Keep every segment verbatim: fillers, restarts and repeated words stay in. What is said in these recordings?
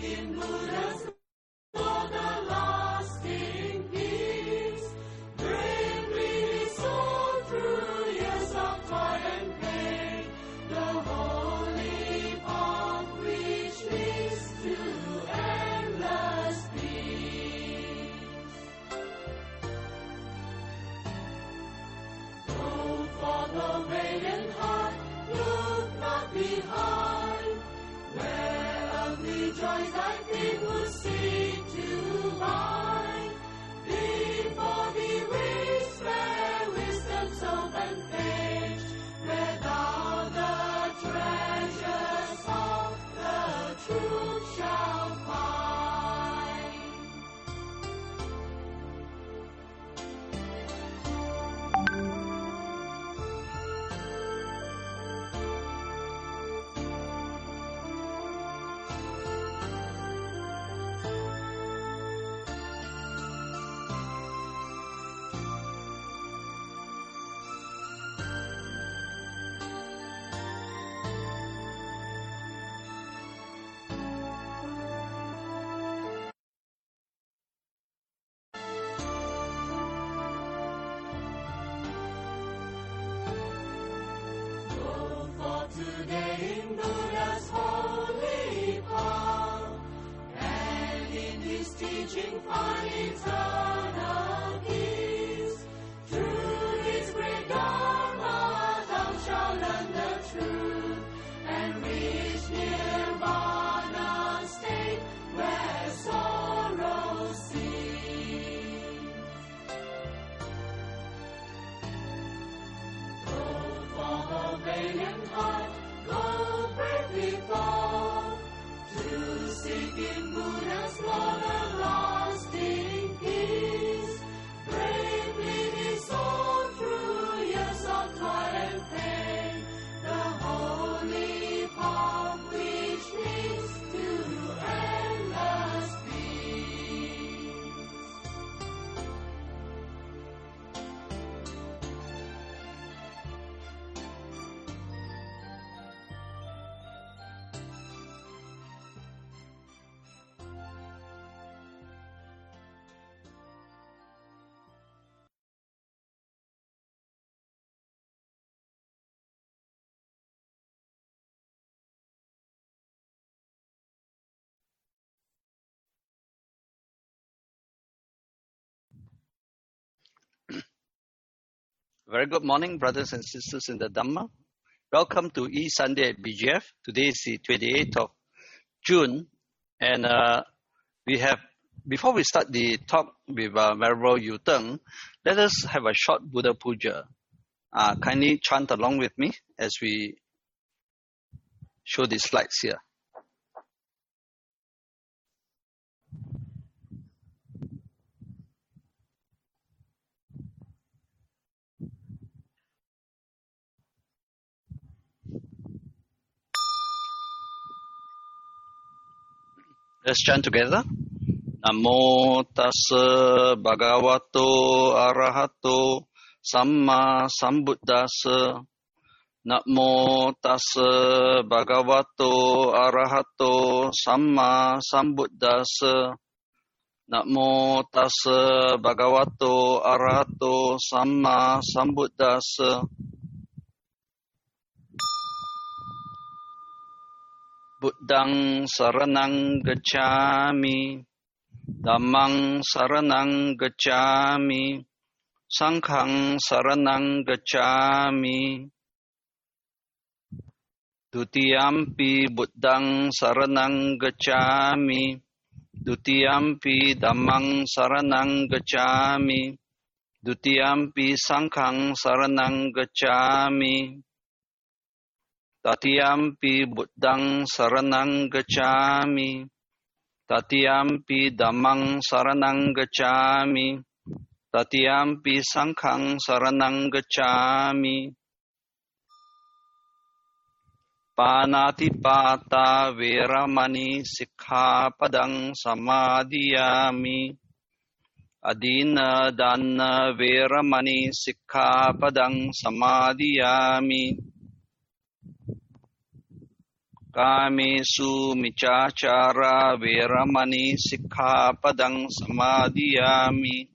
Today in Buddha's holy path, and in his teaching find eternal peace. Through his great Dharma thou shalt learn the truth, and reach nirvana state where sorrow cease. Go for the valiant heart, go bravely forth, to seek in Buddha's Lord a lasting peace. Bravely his soul through years of toil and pain, the holy path which leads to endless peace. Very good morning, brothers and sisters in the Dhamma. Welcome to E-Sunday at B G F. Today is the twenty-eighth of June. And uh, we have, before we start the talk with uh, Venerable Yu Teng, let us have a short Buddha Puja. Uh, kindly chant along with me as we show the slides here. Let's chant together. Namo tassa bhagavato arahato samma sambuddhassa. Namo tassa bhagavato arahato samma sambuddhassa. Namo tassa bhagavato arahato samma sambuddhassa. Buddhang saranang gacchami, Dhammang saranang gacchami, Sanghang saranang gacchami. Dutiyampi Buddhang saranang gacchami, Dutiyampi Dhammang saranang gacchami, Dutiyampi Sanghang saranang gacchami. Tatiyampi Buddhang saranang gacchami, Tatiyampi Dhammang saranang gacchami, Tatiyampi Sanghang saranang gacchami. Panatipata veramani sikkhapadang samadhiyami. Adina dana veramani sikkhapadang samadhiyami. Kamesu michachara veramani sikkhapadang samadhiyami.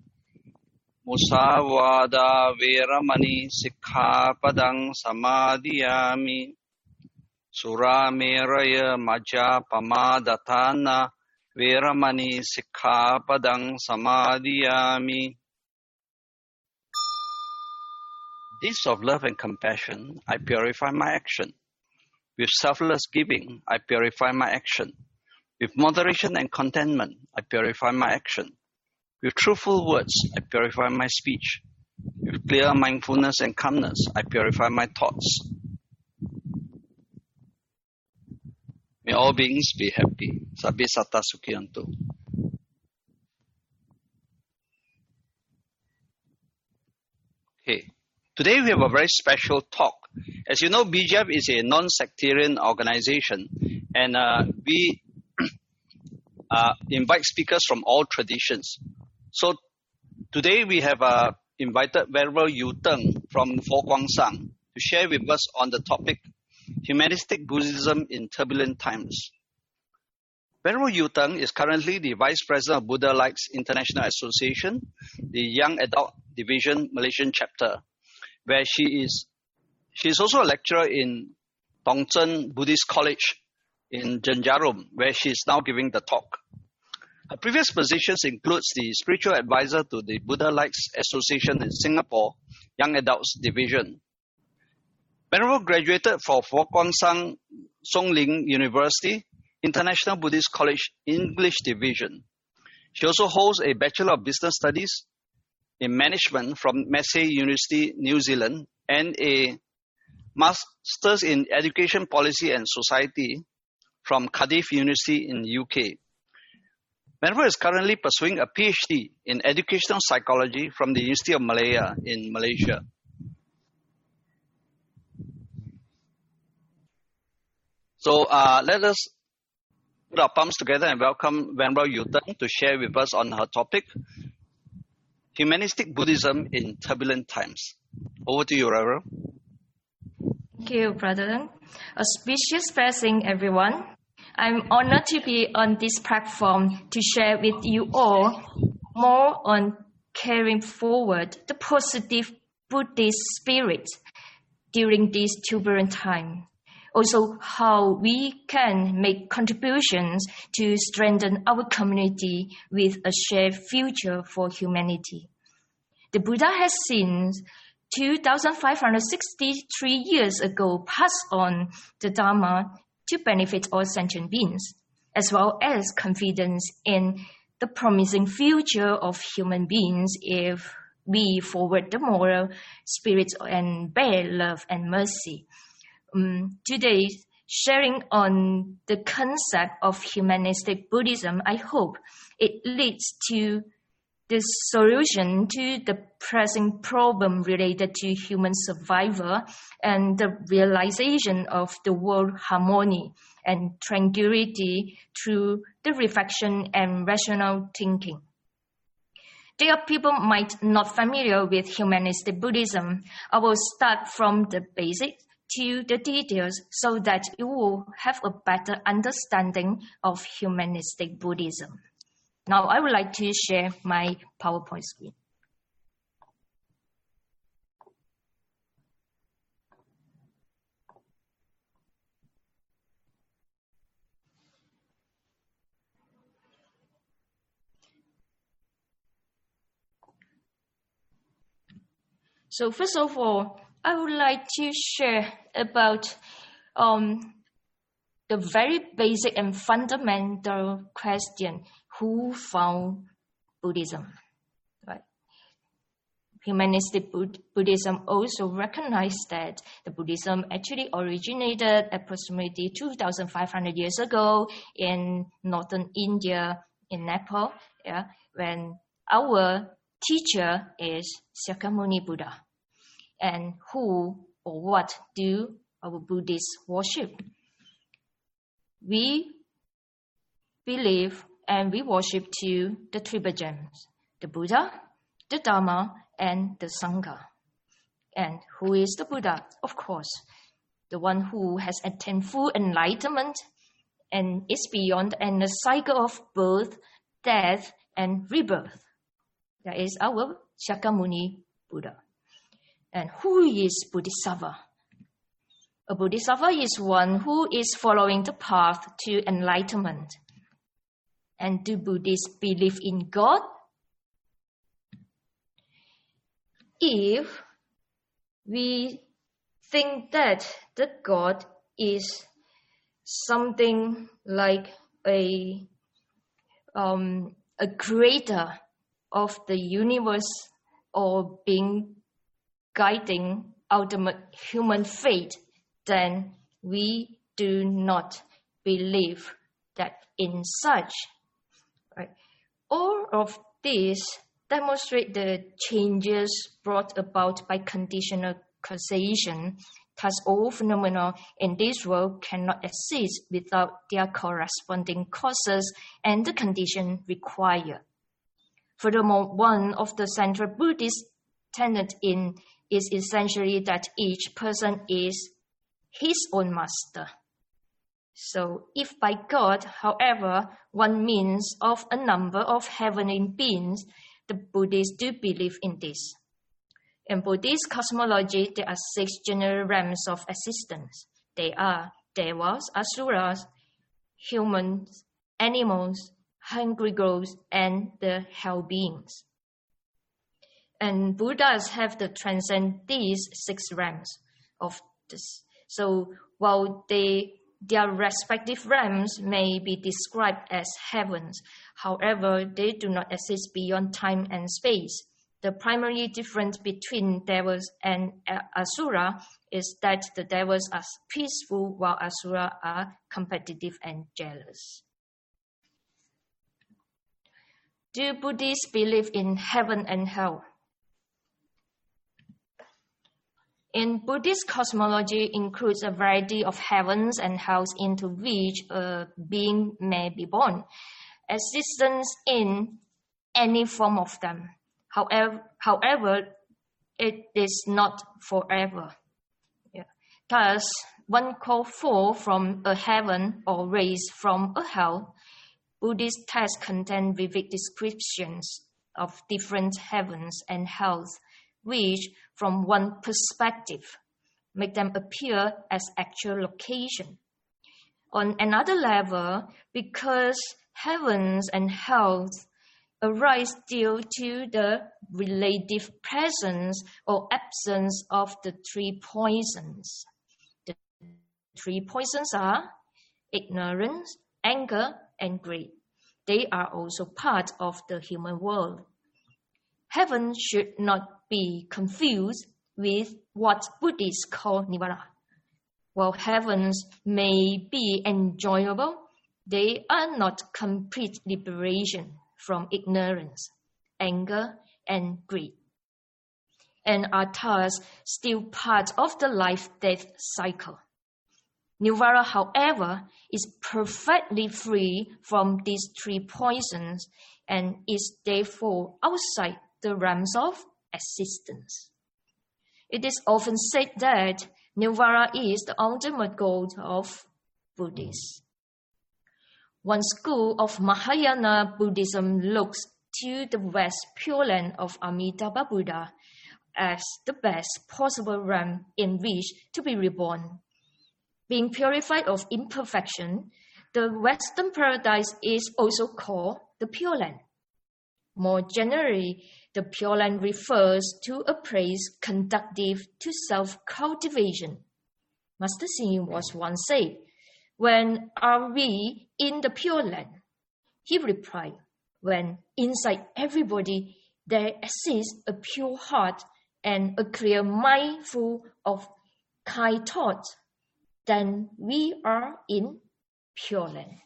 Musavada veramani sikkhapadang samadhiyami. Surameraya majja pamadatana veramani sikkhapadang samadhiyami. Deeds of love and compassion, I purify my action. With selfless giving, I purify my action. With moderation and contentment, I purify my action. With truthful words, I purify my speech. With clear mindfulness and calmness, I purify my thoughts. May all beings be happy. Sabbe satta sukhiyantu. Okay. Today we have a very special talk. As you know, B J F is a non-sectarian organization, and uh, we uh, invite speakers from all traditions. So today we have uh, invited Venerable Yu Teng from Fo Guang Sang to share with us on the topic, Humanistic Buddhism in Turbulent Times. Venerable Yu Teng is currently the Vice President of Buddha Likes International Association, the Young Adult Division Malaysian chapter, where she is she is also a lecturer in Tongzhen Buddhist College in Jenjarum, where she is now giving the talk. Her previous positions includes the spiritual advisor to the Buddha Likes Association in Singapore, Young Adults Division. Venerable graduated from Fo Guang Sang Songling University, International Buddhist College English Division. She also holds a Bachelor of Business Studies in Management from Massey University, New Zealand, and a Masters in Education Policy and Society from Cardiff University in U K. Venerable is currently pursuing a PhD in Educational Psychology from the University of Malaya in Malaysia. So uh, let us put our palms together and welcome Venerable Yu Teng to share with us on her topic, Humanistic Buddhism in Turbulent Times. Over to you, Reverend. Thank you, Brother. Auspicious blessing, everyone. I'm honored to be on this platform to share with you all more on carrying forward the positive Buddhist spirit during this turbulent time. Also, how we can make contributions to strengthen our community with a shared future for humanity. The Buddha has since two thousand five hundred sixty-three years ago passed on the Dharma to benefit all sentient beings, as well as confidence in the promising future of human beings if we forward the moral spirit and bear love and mercy. Um, today, sharing on the concept of humanistic Buddhism, I hope it leads to the solution to the pressing problem related to human survival and the realization of the world harmony and tranquility through the reflection and rational thinking. There are people might not familiar with humanistic Buddhism. I will start from the basics to the details so that you will have a better understanding of humanistic Buddhism. Now I would like to share my PowerPoint screen. So first of all, I would like to share about um, the very basic and fundamental question: who found Buddhism? Right? Humanistic Bud- Buddhism also recognized that the Buddhism actually originated approximately two thousand five hundred years ago in northern India, in Nepal, yeah, when our teacher is Shakyamuni Buddha. And who or what do our Buddhists worship? We believe and we worship to the three gems, the Buddha, the Dharma, and the Sangha. And who is the Buddha? Of course, the one who has attained full enlightenment and is beyond and the cycle of birth, death, and rebirth. That is our Shakyamuni Buddha. And who is Bodhisattva? A Bodhisattva is one who is following the path to enlightenment. And do Buddhists believe in God? If we think that the God is something like a um, a creator of the universe or being guiding ultimate human fate, then we do not believe that in such. Right? All of this demonstrate the changes brought about by conditional causation. Thus, all phenomena in this world cannot exist without their corresponding causes and the condition required. Furthermore, one of the central Buddhist tenets in is essentially that each person is his own master. So, if by God, however, one means of a number of heavenly beings, the Buddhists do believe in this. In Buddhist cosmology, there are six general realms of existence. They are devas, asuras, humans, animals, hungry ghosts, and the hell beings. And Buddhas have to transcend these six realms of this. So while they their respective realms may be described as heavens, however, they do not exist beyond time and space. The primary difference between devas and asura is that the devas are peaceful while asura are competitive and jealous. Do Buddhists believe in heaven and hell? In Buddhist cosmology includes a variety of heavens and hells into which a being may be born. Existence in any form of them. However, however, it is not forever. Yeah. Thus, one called forth from a heaven or raised from a hell. Buddhist texts contain vivid descriptions of different heavens and hells, which, from one perspective, make them appear as actual location. On another level, because heavens and hells arise due to the relative presence or absence of the three poisons. The three poisons are ignorance, anger, and greed. They are also part of the human world. Heaven should not be confused with what Buddhists call nirvana. While heavens may be enjoyable, they are not complete liberation from ignorance, anger, and greed, and are thus still part of the life-death cycle. Nirvana, however, is perfectly free from these three poisons and is therefore outside the realms of existence. It is often said that Nirvana is the ultimate goal of Buddhists. One school of Mahayana Buddhism looks to the West Pure Land of Amitabha Buddha as the best possible realm in which to be reborn. Being purified of imperfection, the Western paradise is also called the Pure Land. More generally, the Pure Land refers to a place conducive to self-cultivation. Master Hsing was once said, "When are we in the Pure Land?" He replied, "When inside everybody there exists a pure heart and a clear mind full of kind thoughts, then we are in Pure Land."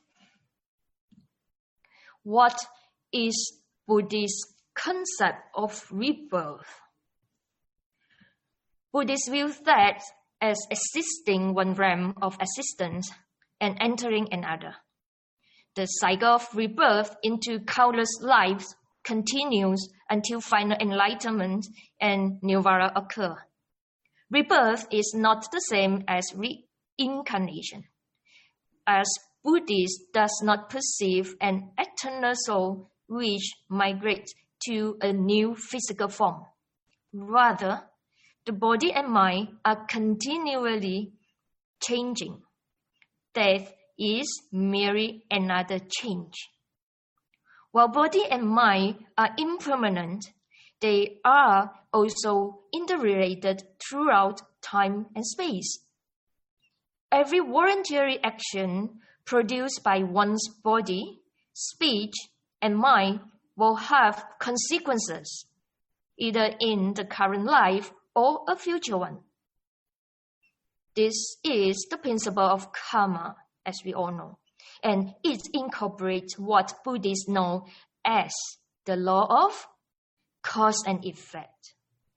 What is Buddhist concept of rebirth? Buddhists view that as existing one realm of existence and entering another. The cycle of rebirth into countless lives continues until final enlightenment and nirvana occur. Rebirth is not the same as reincarnation, as Buddhists does not perceive an eternal soul which migrates to a new physical form. Rather, the body and mind are continually changing. Death is merely another change. While body and mind are impermanent, they are also interrelated throughout time and space. Every voluntary action produced by one's body, speech, and mind will have consequences, either in the current life or a future one. This is the principle of karma, as we all know, and it incorporates what Buddhists know as the law of cause and effect.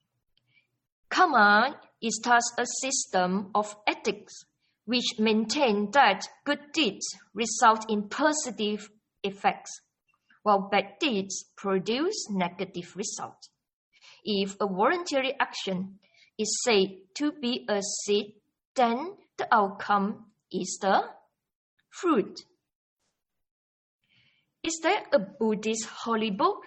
Karma is thus a system of ethics which maintain that good deeds result in positive effects, while bad deeds produce negative results. If a voluntary action is said to be a seed, then the outcome is the fruit. Is there a Buddhist holy book?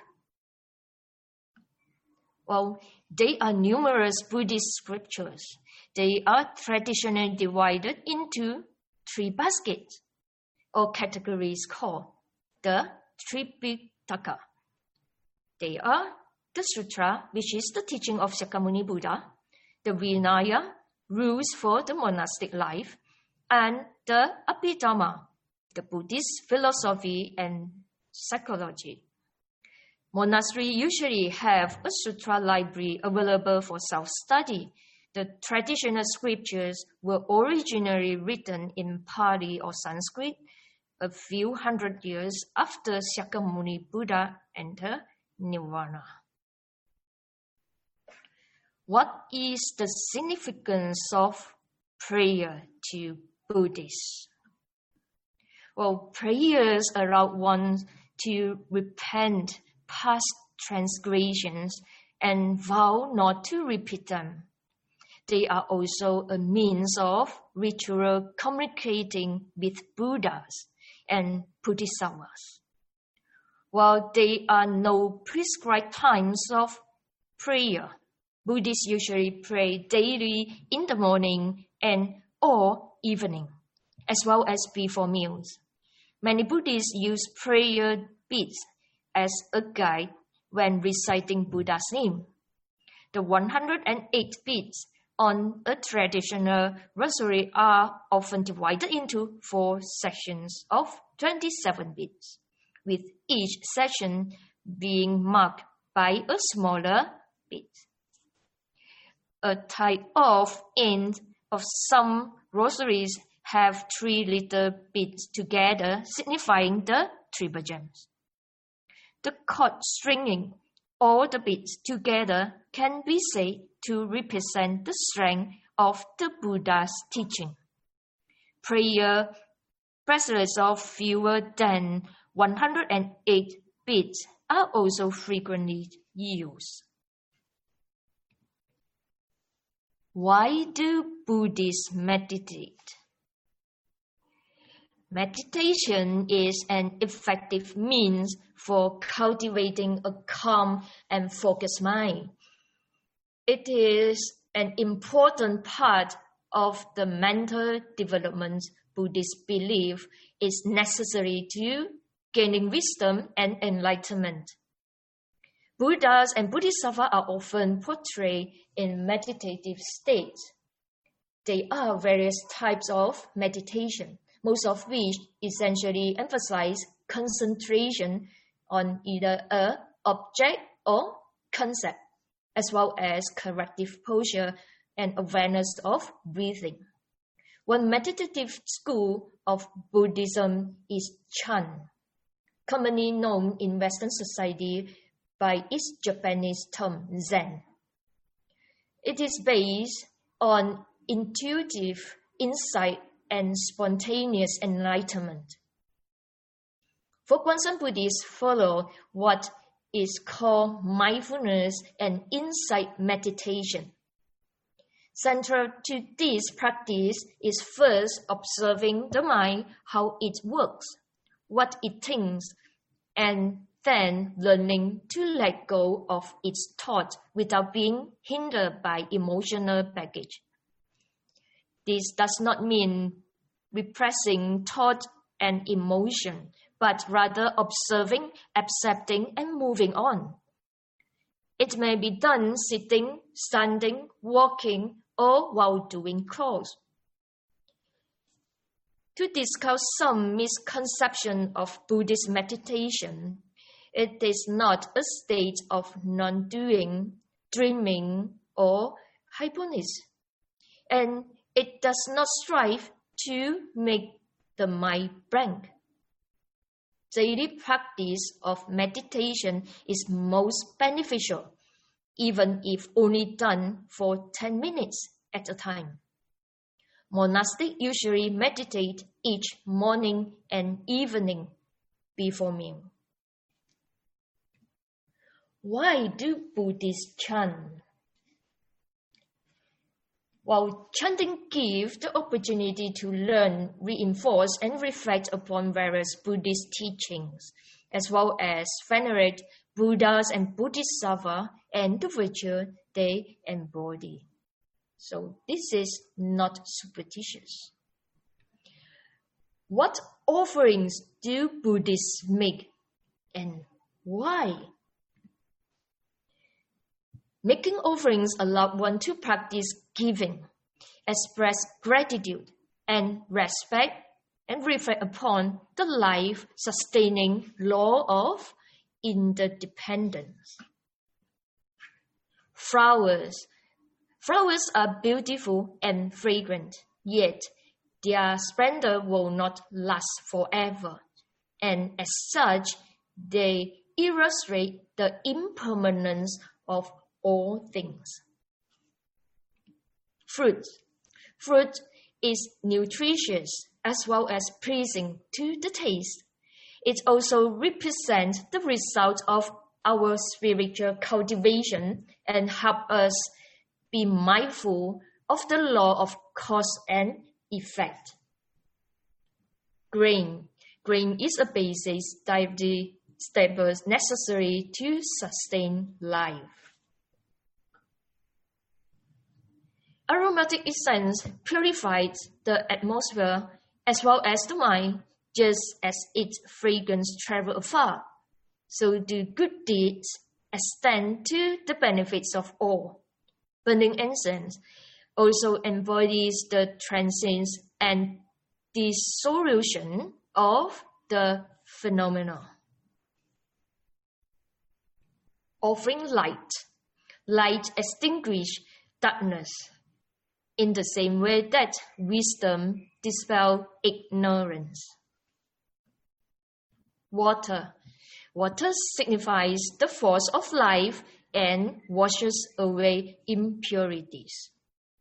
Well, there are numerous Buddhist scriptures. They are traditionally divided into three baskets or categories called the Tripitaka. They are the Sutra, which is the teaching of Shakyamuni Buddha, the Vinaya, rules for the monastic life, and the Abhidhamma, the Buddhist philosophy and psychology. Monasteries usually have a sutra library available for self-study. The traditional scriptures were originally written in Pali or Sanskrit a few hundred years after Shakyamuni Buddha entered Nirvana. What is the significance of prayer to Buddhists? Well, prayers allow one to repent past transgressions and vow not to repeat them. They are also a means of ritual communicating with Buddhas and Bodhisattvas. While there are no prescribed times of prayer, Buddhists usually pray daily in the morning and or evening, as well as before meals. Many Buddhists use prayer beads as a guide when reciting Buddha's name. The one hundred eight beads on a traditional rosary are often divided into four sections of twenty-seven beads, with each section being marked by a smaller bead. A type of end of some rosaries have three little beads together, signifying the triple gems. The cord stringing all the beads together can be said to represent the strength of the Buddha's teaching. Prayer bracelets of fewer than one hundred eight beads are also frequently used. Why do Buddhists meditate? Meditation is an effective means for cultivating a calm and focused mind. It is an important part of the mental development Buddhists believe is necessary to gaining wisdom and enlightenment. Buddhas and Bodhisattvas are often portrayed in meditative states. There are various types of meditation, most of which essentially emphasize concentration on either a object or concept, as well as corrective posture and awareness of breathing. One meditative school of Buddhism is Chan, commonly known in Western society by its Japanese term Zen. It is based on intuitive insight and spontaneous enlightenment. For Kwanzaa Buddhists follow what is called mindfulness and insight meditation. Central to this practice is first observing the mind, how it works, what it thinks, and then learning to let go of its thought without being hindered by emotional baggage. This does not mean repressing thought and emotion, but rather observing, accepting, and moving on. It may be done sitting, standing, walking, or while doing chores. To discuss some misconception of Buddhist meditation, it is not a state of non-doing, dreaming, or hypnosis, and it does not strive to make the mind blank. Daily practice of meditation is most beneficial, even if only done for ten minutes at a time. Monastics usually meditate each morning and evening before meal. Why do Buddhists chant? While chanting gives the opportunity to learn, reinforce, and reflect upon various Buddhist teachings, as well as venerate Buddhas and Bodhisattvas and the virtue they embody. So this is not superstitious. What offerings do Buddhists make and why? Making offerings allow one to practice giving, express gratitude, and respect, and reflect upon the life-sustaining law of interdependence. Flowers. Flowers are beautiful and fragrant, yet their splendor will not last forever, and as such, they illustrate the impermanence of all things. Fruit. Fruit is nutritious as well as pleasing to the taste. It also represents the result of our spiritual cultivation and help us be mindful of the law of cause and effect. Grain. Grain is a basic dietary staple necessary to sustain life. Aromatic essence purifies the atmosphere as well as the mind, just as its fragrance travels afar. So do good deeds extend to the benefits of all. Burning incense also embodies the transience and dissolution of the phenomena. Offering light. Light extinguishes darkness, in the same way that wisdom dispels ignorance. Water. Water signifies the force of life and washes away impurities.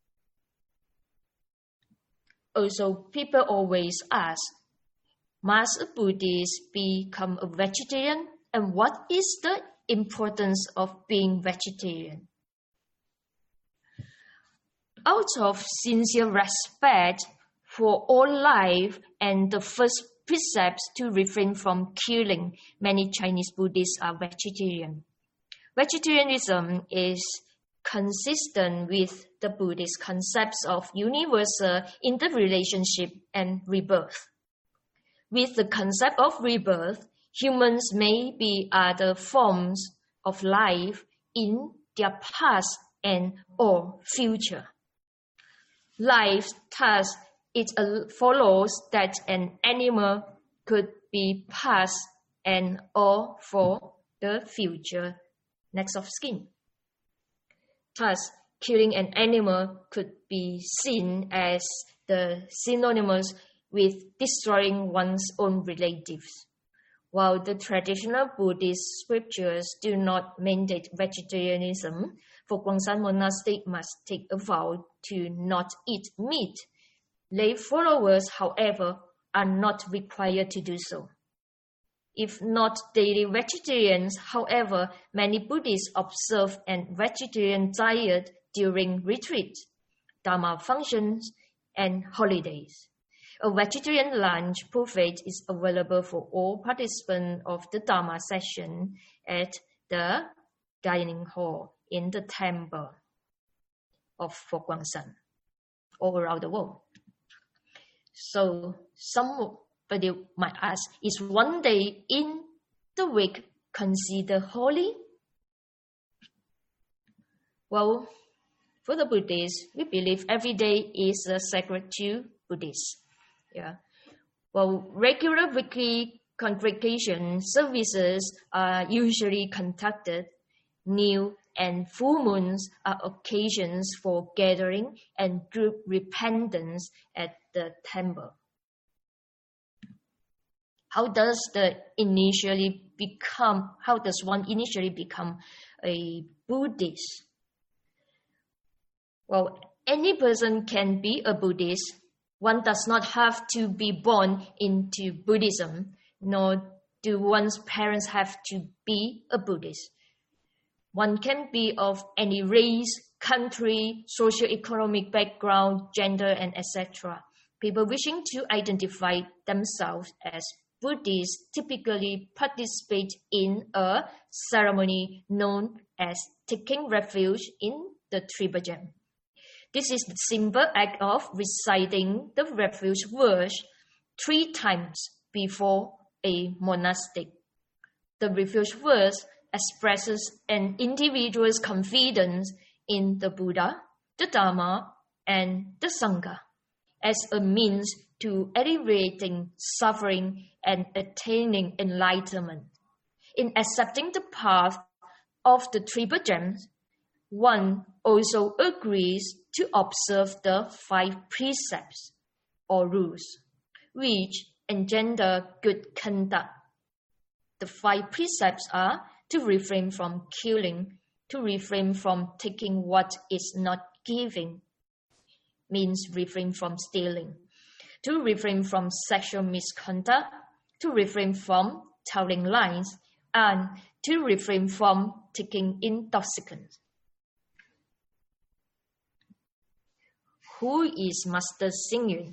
Also, people always ask, must a Buddhist become a vegetarian? And what is the importance of being vegetarian? Out of sincere respect for all life and the first precepts to refrain from killing, many Chinese Buddhists are vegetarian. Vegetarianism is consistent with the Buddhist concepts of universal interrelationship and rebirth. With the concept of rebirth, humans may be other forms of life in their past and or future. Life, thus, it follows that an animal could be past and or for the future next of kin. Thus, killing an animal could be seen as the synonymous with destroying one's own relatives. While the traditional Buddhist scriptures do not mandate vegetarianism, for Guangshan monastic must take a vow to not eat meat. Lay followers, however, are not required to do so. If not daily vegetarians, however, many Buddhists observe a vegetarian diet during retreat. Dharma functions, and holidays. A vegetarian lunch buffet is available for all participants of the Dharma session at the dining hall in the temple of Fo Guangshan all around the world. So somebody might ask, is one day in the week considered holy? Well, for the Buddhists, we believe every day is uh, sacred to Buddhists. Yeah. Well, regular weekly congregation services are usually conducted. New and full moons are occasions for gathering and group repentance at the temple. How does the initially become? How does one initially become a Buddhist? Well, any person can be a Buddhist. One does not have to be born into Buddhism, nor do one's parents have to be a Buddhist. One can be of any race, country, socio-economic background, gender, and et cetera. People wishing to identify themselves as Buddhists typically participate in a ceremony known as taking refuge in the Tribhajan. This is the simple act of reciting the refuge verse three times before a monastic. The refuge verse expresses an individual's confidence in the Buddha, the Dharma, and the Sangha as a means to alleviating suffering and attaining enlightenment. In accepting the path of the Tribhajan, one also agrees to observe the five precepts or rules, which engender good conduct. The five precepts are to refrain from killing, to refrain from taking what is not given, means refrain from stealing, to refrain from sexual misconduct, to refrain from telling lies, and to refrain from taking intoxicants. Who is Master Hsing Yun?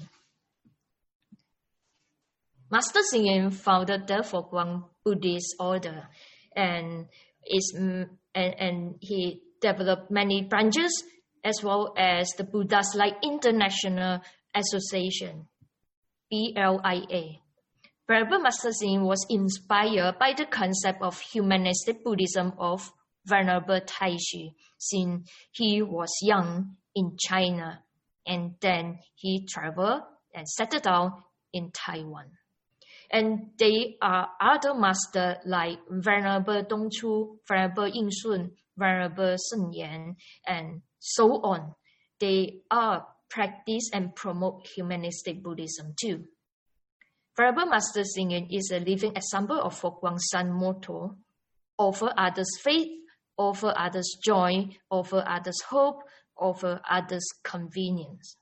Master Hsing Yun founded the Fo Guang Buddhist order, and is and, and he developed many branches as well as the Buddha's Light International Association, B L I A. Venerable Master Hsing Yun was inspired by the concept of humanistic Buddhism of Venerable Taishi since he was young in China, and then he traveled and settled down in Taiwan. And there are other masters like Venerable Dongchu, Venerable Yingshun, Venerable Sun Yan, and so on. They are practice and promote humanistic Buddhism too. Venerable Master Hsing Yun is a living example of Fo Guangshan motto: offer others faith, offer others joy, offer others hope, offer others convenience.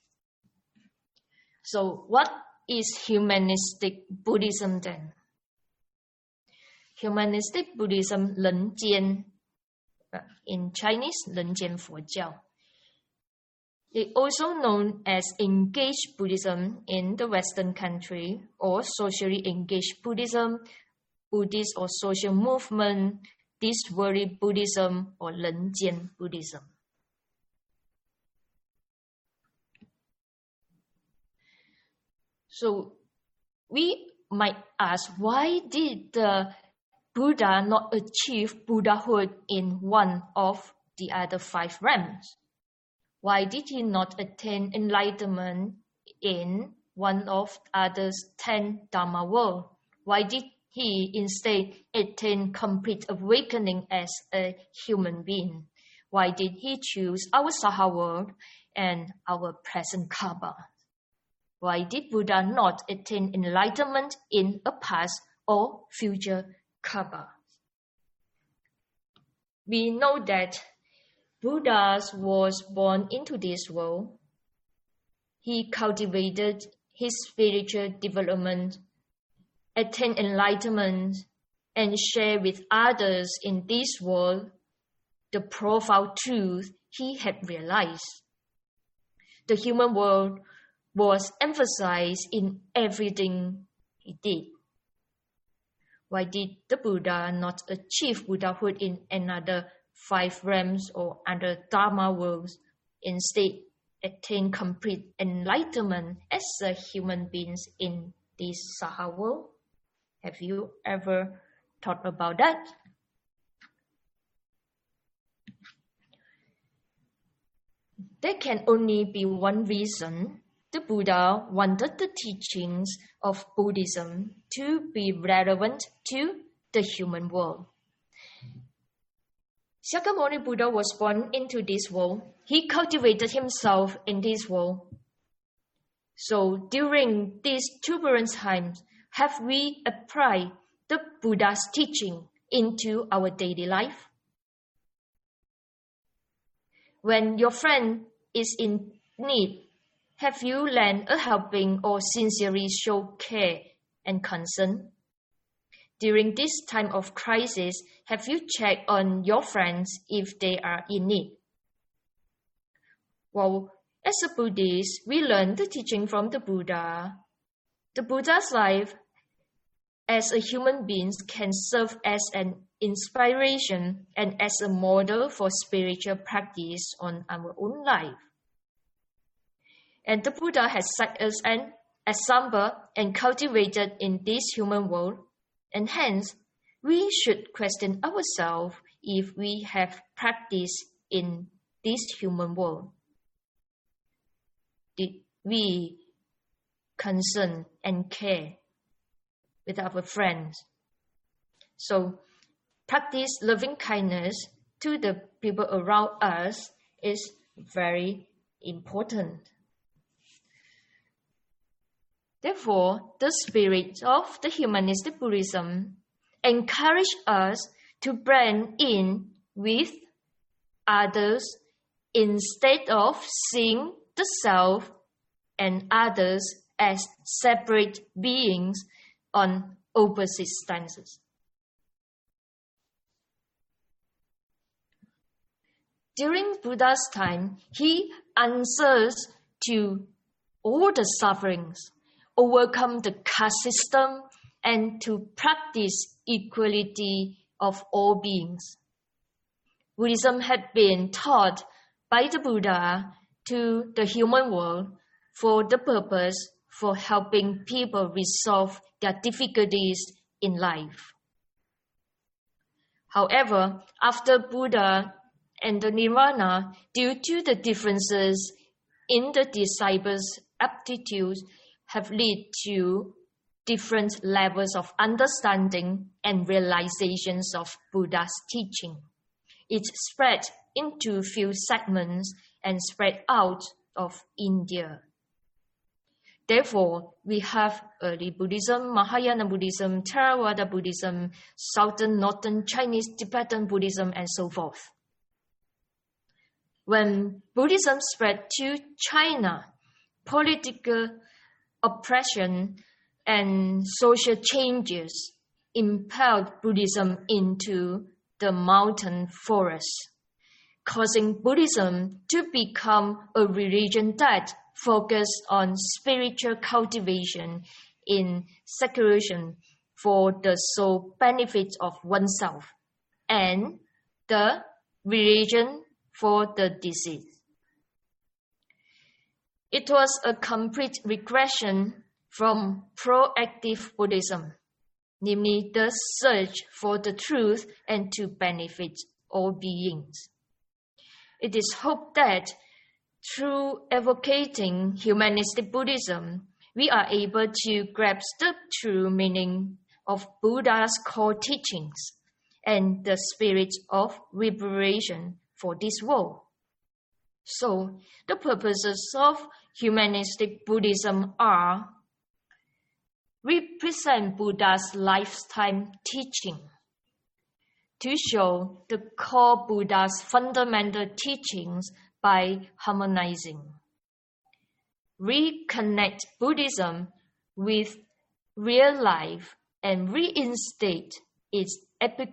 So what is humanistic Buddhism then? Humanistic Buddhism, 人间, in Chinese, 人间佛教. They also known as engaged Buddhism in the Western country, or socially engaged Buddhism, Buddhist or social movement, this worldly Buddhism, or 人间 Buddhism. So we might ask, why did the Buddha not achieve Buddhahood in one of the other five realms? Why did he not attain enlightenment in one of others ten Dharma world? Why did he instead attain complete awakening as a human being? Why did he choose our Saha world and our present Kaaba? Why did Buddha not attain enlightenment in a past or future Kaaba? We know that Buddha was born into this world. He cultivated his spiritual development, attained enlightenment, and shared with others in this world the profound truth he had realized. The human world was emphasized in everything he did. Why did the Buddha not achieve Buddhahood in another five realms or other Dharma worlds, instead attain complete enlightenment as a human being in this Saha world? Have you ever thought about that? There can only be one reason. The Buddha wanted the teachings of Buddhism to be relevant to the human world. Shakyamuni Buddha was born into this world. He cultivated himself in this world. So during these turbulent times, have we applied the Buddha's teaching into our daily life? When your friend is in need, have you lent a helping or sincerely show care and concern? During this time of crisis, have you checked on your friends if they are in need? Well, as a Buddhist, we learn the teaching from the Buddha. The Buddha's life as a human being can serve as an inspiration and as a model for spiritual practice on our own life. And the Buddha has set us an example and cultivated in this human world, and hence we should question ourselves if we have practiced in this human world. Did we concern and care with our friends? So practice loving kindness to the people around us is very important. Therefore, the spirit of the humanistic Buddhism encourages us to blend in with others instead of seeing the self and others as separate beings on opposite stances. During Buddha's time, he answers to all the sufferings, overcome the caste system, and to practice equality of all beings. Buddhism had been taught by the Buddha to the human world for the purpose for helping people resolve their difficulties in life. However, after Buddha and the Nirvana, due to the differences in the disciples' aptitudes, have led to different levels of understanding and realizations of Buddha's teaching. It spread into few segments and spread out of India. Therefore, we have early Buddhism, Mahayana Buddhism, Theravada Buddhism, Southern, Northern Chinese, Tibetan Buddhism, and so forth. When Buddhism spread to China, political oppression and social changes impelled Buddhism into the mountain forest, causing Buddhism to become a religion that focused on spiritual cultivation in seclusion for the sole benefit of oneself, and the religion for the disease. It was a complete regression from proactive Buddhism, namely the search for the truth and to benefit all beings. It is hoped that through advocating humanistic Buddhism, we are able to grasp the true meaning of Buddha's core teachings and the spirit of liberation for this world. So, the purposes of humanistic Buddhism are: represent Buddha's lifetime teaching, to show the core Buddha's fundamental teachings by harmonizing, reconnect Buddhism with real life and reinstate its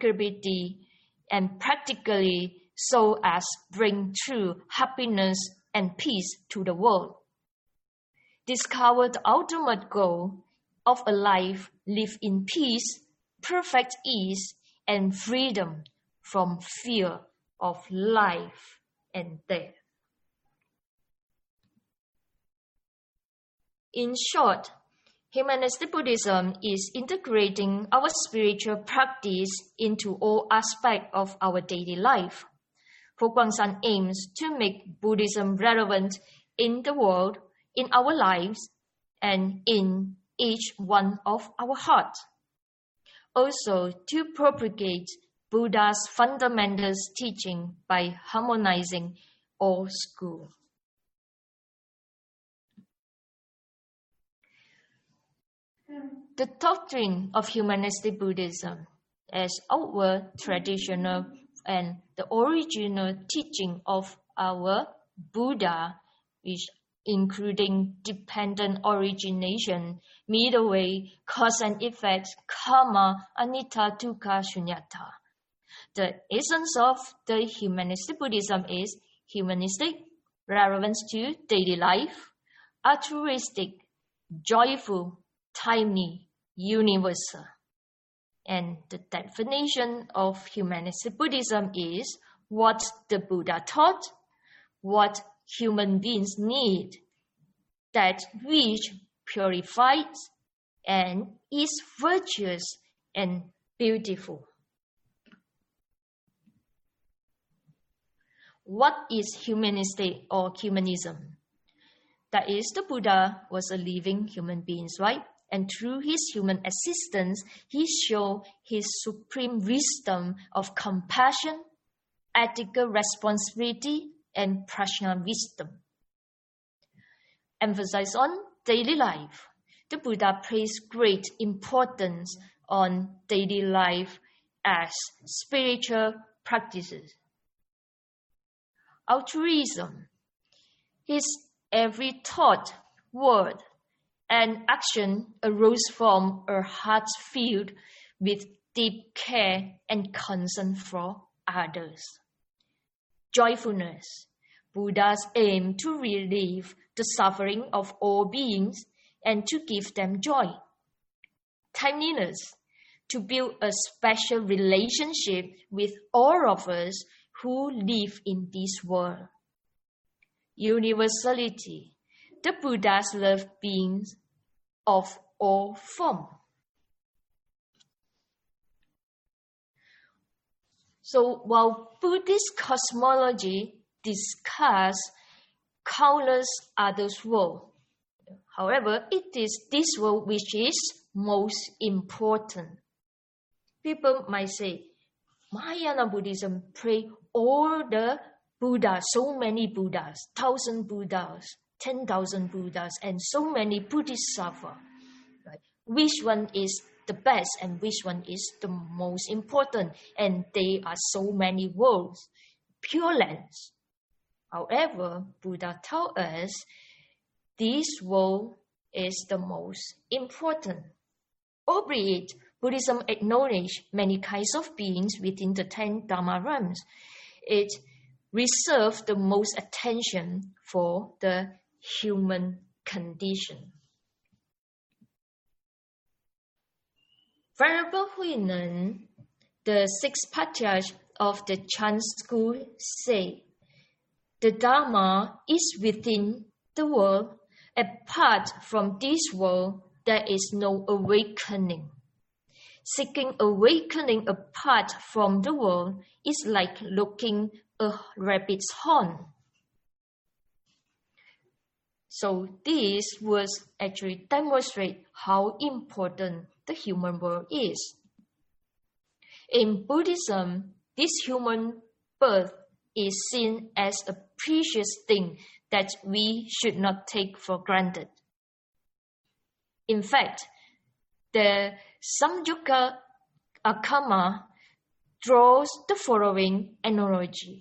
applicability and practically so as bring true happiness and peace to the world. Discover the ultimate goal of a life lived in peace, perfect ease, and freedom from fear of life and death. In short, Humanistic Buddhism is integrating our spiritual practice into all aspects of our daily life. Fo Guang Shan aims to make Buddhism relevant in the world, in our lives, and in each one of our hearts. Also, to propagate Buddha's fundamental teaching by harmonizing all schools. The doctrine of Humanistic Buddhism as our traditional and the original teaching of our Buddha, which including dependent origination, middle way, cause and effect, karma, anitta, dukkha, shunyata. The essence of the Humanistic Buddhism is humanistic, relevance to daily life, altruistic, joyful, timely, universal. And the definition of Humanistic Buddhism is what the Buddha taught, what human beings need, that which purifies and is virtuous and beautiful. What is humanistic or humanism? That is, the Buddha was a living human being, right? And through his human existence, he showed his supreme wisdom of compassion, ethical responsibility, and prajna wisdom. Emphasize on daily life. The Buddha placed great importance on daily life as spiritual practices. Altruism. His every thought, word, and action arose from a heart filled with deep care and concern for others. Joyfulness. Buddha's aim to relieve the suffering of all beings and to give them joy. Timeliness. To build a special relationship with all of us who live in this world. Universality. The Buddha's love beings of all forms. So while Buddhist cosmology discuss countless other worlds, however, it is this world which is most important. People might say, Mahayana Buddhism pray all the Buddhas, so many Buddhas, thousand Buddhas, ten thousand Buddhas, and so many Bodhisattvas. Right? Which one is the best and which one is the most important? And there are so many worlds, pure lands. However, Buddha tells us this world is the most important. Albeit, Buddhism acknowledges many kinds of beings within the ten Dharma realms. It reserves the most attention for the human condition. Venerable Huineng, the sixth patriarch of the Chan school, say, the Dharma is within the world. Apart from this world, there is no awakening. Seeking awakening apart from the world is like looking a rabbit's horn. So this was actually demonstrate how important the human world is. In Buddhism, this human birth is seen as a precious thing that we should not take for granted. In fact, the Samyutta Akama draws the following analogy.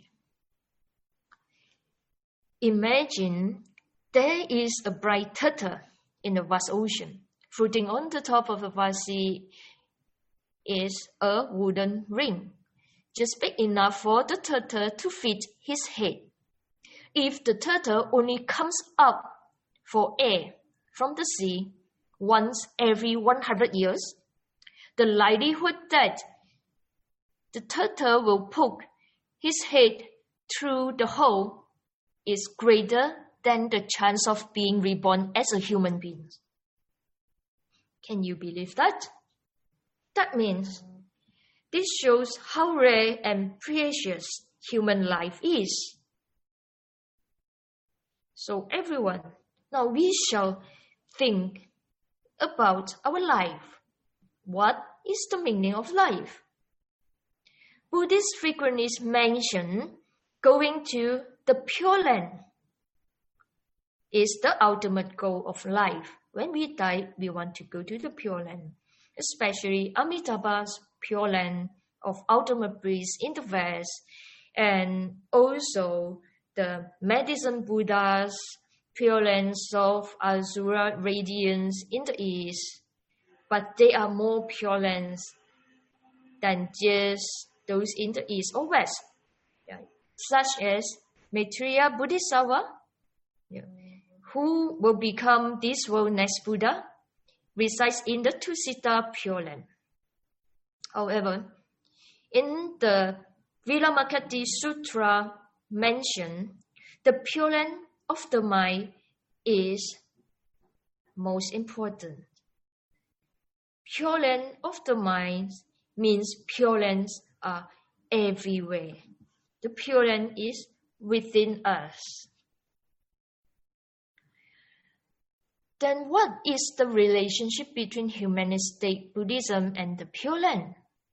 Imagine there is a bright turtle in the vast ocean. Floating on the top of the vast sea is a wooden ring, just big enough for the turtle to fit his head. if the turtle only comes up for air from the sea once every one hundred years, the likelihood that the turtle will poke his head through the hole is greater than the chance of being reborn as a human being. Can you believe that? That means this shows how rare and precious human life is. So everyone, now we shall think about our life. What is the meaning of life? Buddhists frequently mention going to the Pure Land is the ultimate goal of life. When we die, we want to go to the Pure Land, especially Amitabha's Pure Land of ultimate bliss in the West, and also the Medicine Buddha's Pure Lands of Azura radiance in the East. But they are more Pure Lands than just those in the East or West, yeah. Such as Maitreya Bodhisattva, yeah, who will become this world's next Buddha, resides in the Tusita Pure Land. However, in the Vilamakati Sutra mentioned, the Pure Land of the mind is most important. Pure Land of the mind means Pure Lands are everywhere. The Pure Land is within us. Then what is the relationship between humanistic Buddhism and the Pure Land?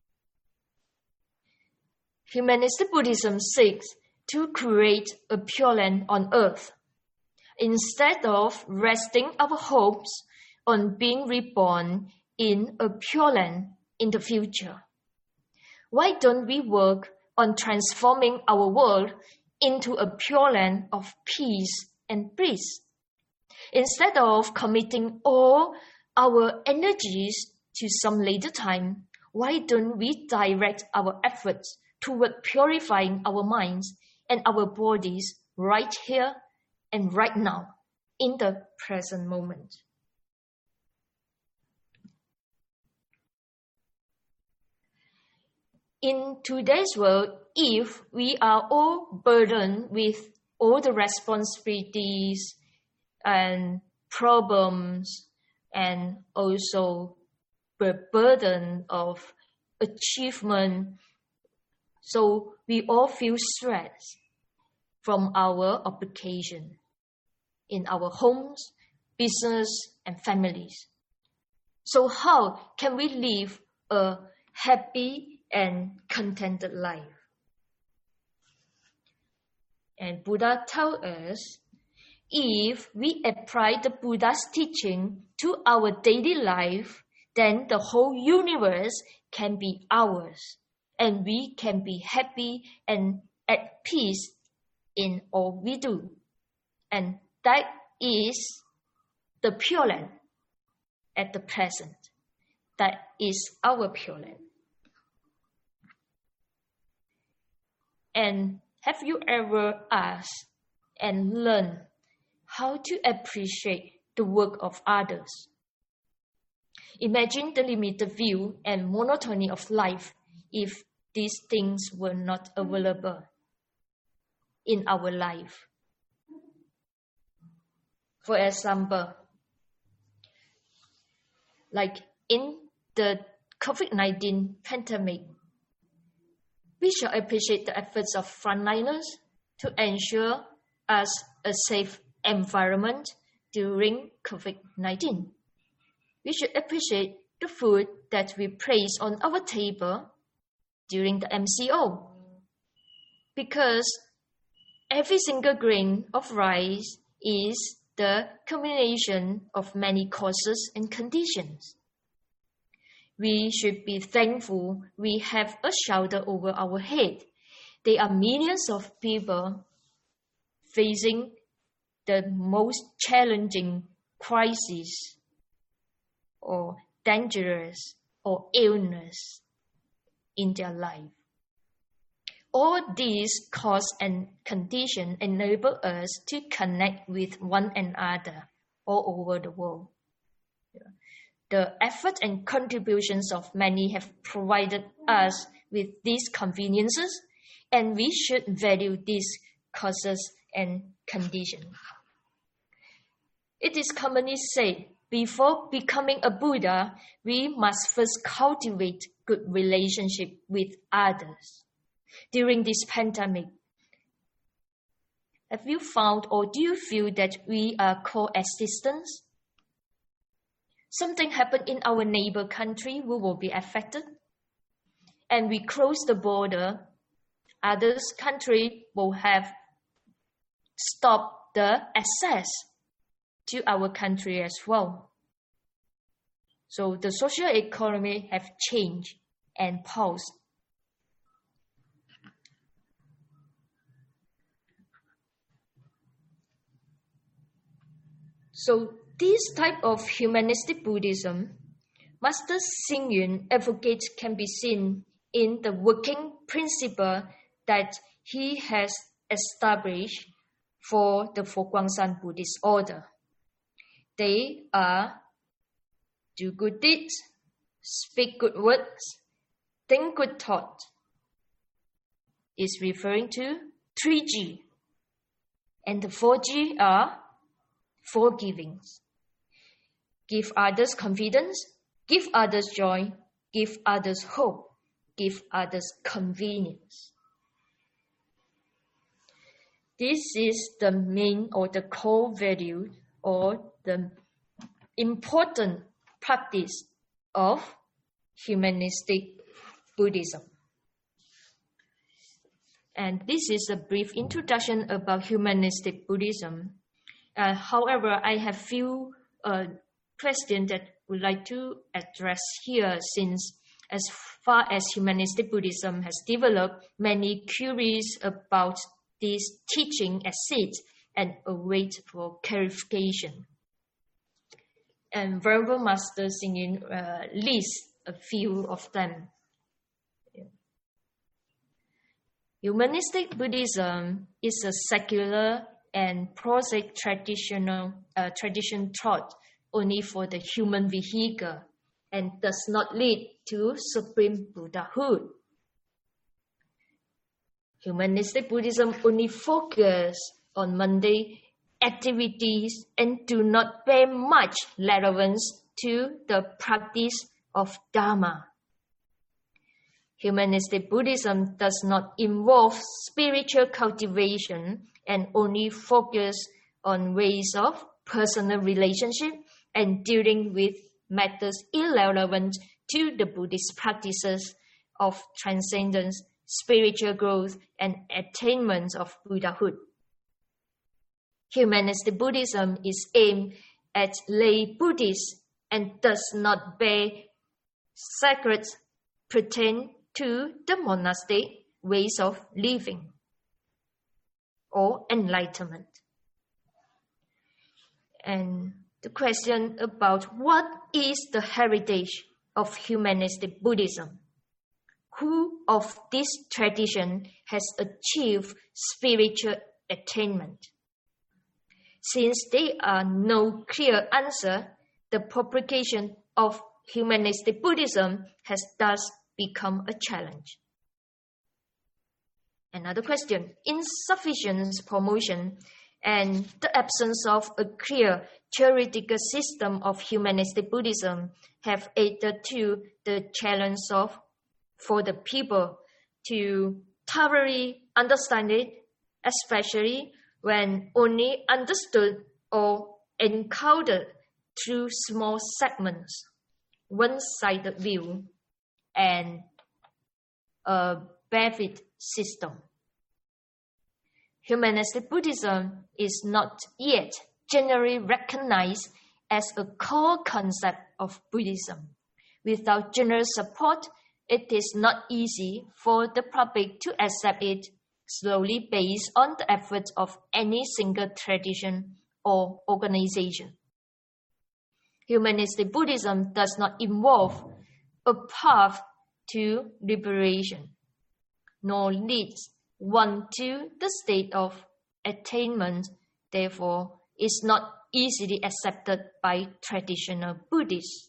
Humanistic Buddhism seeks to create a Pure Land on earth. Instead of resting our hopes on being reborn in a Pure Land in the future, why don't we work on transforming our world into a Pure Land of peace and bliss? Instead of committing all our energies to some later time, why don't we direct our efforts toward purifying our minds and our bodies right here and right now, in the present moment? In today's world, if we are all burdened with all the responsibilities and problems, and also the burden of achievement, so we all feel stress from our obligation in our homes, business, and families. So how can we live a happy and contented life? And Buddha tells us, if we apply the Buddha's teaching to our daily life, then the whole universe can be ours, and we can be happy and at peace in all we do. And that is the Pure Land at the present. That is our Pure Land. And have you ever asked and learned how to appreciate the work of others? Imagine the limited view and monotony of life if these things were not available in our life. For example, like in the COVID nineteen pandemic, we should appreciate the efforts of frontliners to ensure us a safe environment during COVID nineteen. We should appreciate the food that we place on our table during the M C O, because every single grain of rice is the combination of many causes and conditions. We should be thankful we have a shelter over our head. There are millions of people facing the most challenging crisis or dangerous or illness in their life. All these cause and conditions enable us to connect with one another all over the world. The effort and contributions of many have provided us with these conveniences, and we should value these causes and conditions. It is commonly said, before becoming a Buddha, we must first cultivate good relationship with others. During this pandemic, have you found or do you feel that we are coexistent? Something happened in our neighbor country, we will be affected. And we close the border, other country will have stopped the access to our country as well. So the social economy have changed and paused. So this type of humanistic Buddhism, Master Xing Yun advocates can be seen in the working principle that he has established for the Fo Guangshan Buddhist order. They are do good deeds, speak good words, think good thought. Is referring to three G. And the four G are forgiving. Give others confidence, give others joy, give others hope, give others convenience. This is the main or the core value or the important practice of humanistic Buddhism. And this is a brief introduction about humanistic Buddhism. Uh, however, I have few uh, questions that I would like to address here, since as far as humanistic Buddhism has developed, many queries about this teaching exist and await for clarification. And Venerable Master Xing Yun uh, lists a few of them. Humanistic Buddhism is a secular and prosaic traditional uh, tradition taught only for the human vehicle and does not lead to supreme Buddhahood. Humanistic Buddhism only focuses on mundane activities and do not pay much relevance to the practice of Dharma. Humanistic Buddhism does not involve spiritual cultivation and only focus on ways of personal relationship and dealing with matters irrelevant to the Buddhist practices of transcendence, spiritual growth, and attainment of Buddhahood. Humanistic Buddhism is aimed at lay Buddhists and does not bear sacred pretend to the monastic ways of living or enlightenment. And the question about what is the heritage of humanistic Buddhism? Who of this tradition has achieved spiritual attainment? Since there are no clear answer, the propagation of humanistic Buddhism has thus become a challenge. Another question, insufficient promotion and the absence of a clear theoretical system of humanistic Buddhism have added to the challenge of for the people to thoroughly understand it, especially when only understood or encountered through small segments, one-sided view, and a benefit system. Humanistic Buddhism is not yet generally recognized as a core concept of Buddhism. Without general support, it is not easy for the public to accept it slowly based on the efforts of any single tradition or organization. Humanistic Buddhism does not involve a path to liberation. nor leads one to the state of attainment, therefore is not easily accepted by traditional Buddhists.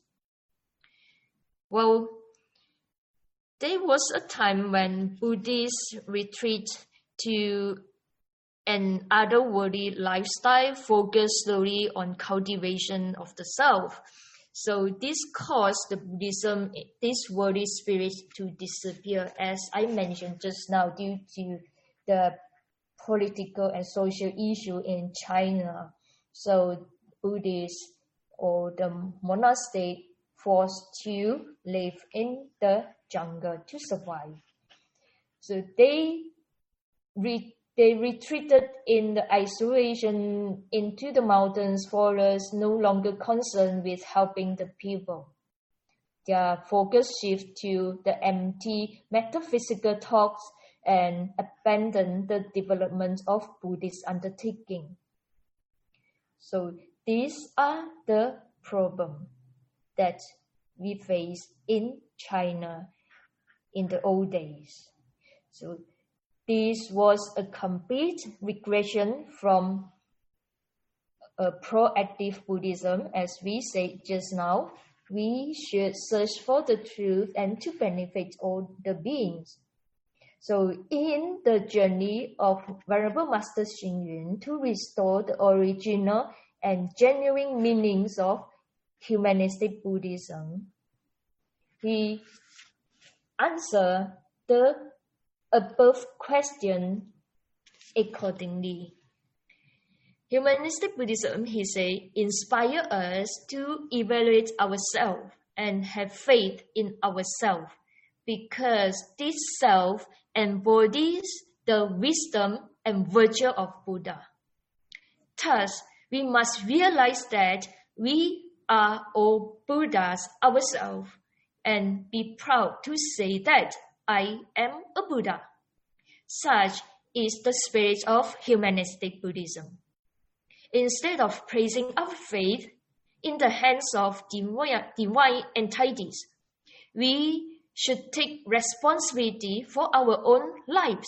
Well, there was a time when Buddhists retreat to an otherworldly lifestyle focused solely on cultivation of the self. So this caused the Buddhism, this worldly spirit, to disappear, as I mentioned just now, due to the political and social issue in China. So Buddhists or the monastic forced to live in the jungle to survive. So they re- they retreated in the isolation into the mountains, forests, no longer concerned with helping the people. Their focus shifted to the empty metaphysical talks and abandoned the development of Buddhist undertaking. So these are the problems that we face in China in the old days. So this was a complete regression from a proactive Buddhism. As we said just now, we should search for the truth and to benefit all the beings. So in the journey of Venerable Master Xing Yun to restore the original and genuine meanings of humanistic Buddhism, he answered the above question accordingly. Humanistic Buddhism, he said, inspire us to evaluate ourselves and have faith in ourselves, because this self embodies the wisdom and virtue of Buddha. Thus, we must realize that we are all Buddhas ourselves and be proud to say that I am a Buddha. Such is the spirit of humanistic Buddhism. Instead of placing our faith in the hands of divine, divine entities, we should take responsibility for our own lives.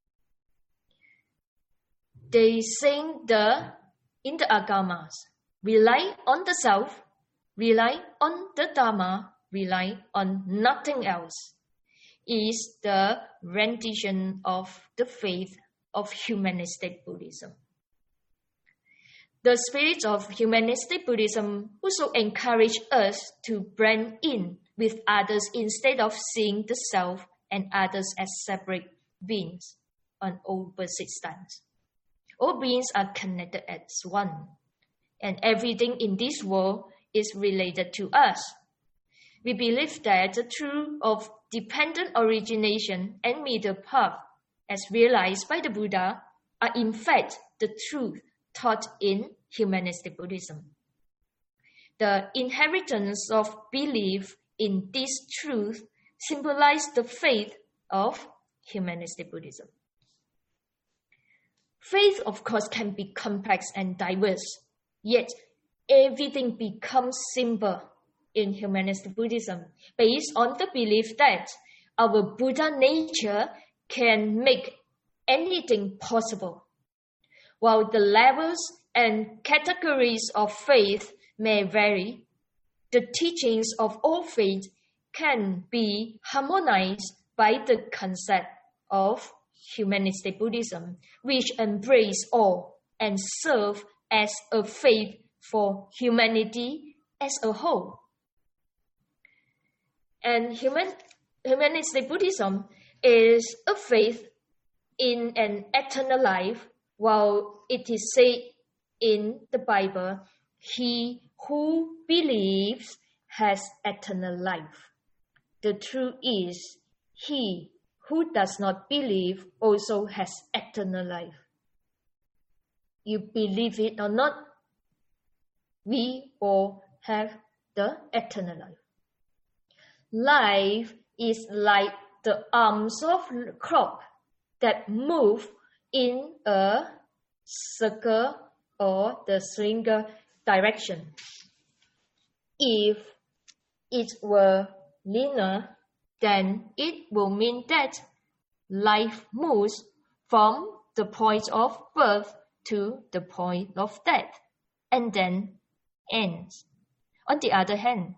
They sing the in the agamas, rely on the self, rely on the Dharma, rely on nothing else, is the rendition of the faith of humanistic Buddhism. The spirit of humanistic Buddhism also encourages us to blend in with others instead of seeing the self and others as separate beings on opposite stands. All beings are connected as one, and everything in this world is related to us. We believe that the truth of dependent origination and middle path, as realized by the Buddha, are in fact the truth taught in humanistic Buddhism. The inheritance of belief in this truth symbolizes the faith of humanistic Buddhism. Faith, of course, can be complex and diverse, yet everything becomes simple in humanistic Buddhism based on the belief that our Buddha nature can make anything possible. While the levels and categories of faith may vary, the teachings of all faiths can be harmonized by the concept of humanistic Buddhism, which embraces all and serves as a faith for humanity as a whole. And human, humanistic Buddhism is a faith in an eternal life, while it is said in the Bible, he who believes has eternal life. The truth is, he who does not believe also has eternal life. You believe it or not, we all have the eternal life. Life is like the arms of a clock that move in a circle or the single direction. If it were linear, then it will mean that life moves from the point of birth to the point of death, and then ends. On the other hand,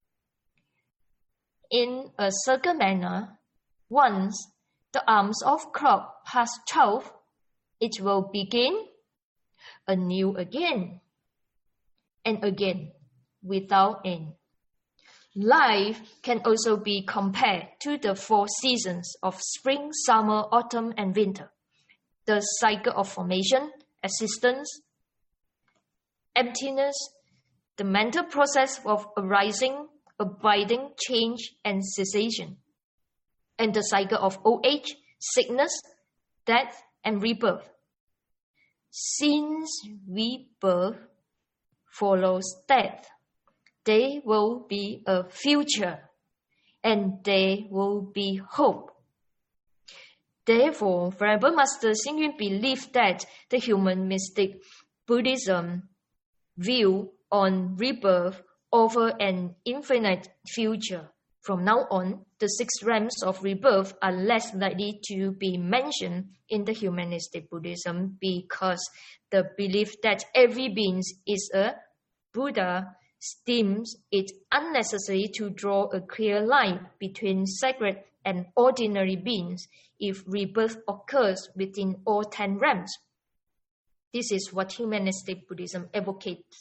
in a circle manner, once the arms of clock pass twelve, it will begin anew again, and again, without end. Life can also be compared to the four seasons of spring, summer, autumn, and winter. The cycle of formation, existence, emptiness, the mental process of arising, abiding, change, and cessation, and the cycle of old age, sickness, death, and rebirth. Since rebirth follows death, there will be a future, and there will be hope. Therefore, Venerable Master Hsing Yun believed that the human mystic Buddhism view on rebirth over an infinite future. From now on, the six realms of rebirth are less likely to be mentioned in the humanistic Buddhism because the belief that every being is a Buddha deems it unnecessary to draw a clear line between sacred and ordinary beings if rebirth occurs within all ten realms. This is what humanistic Buddhism advocates.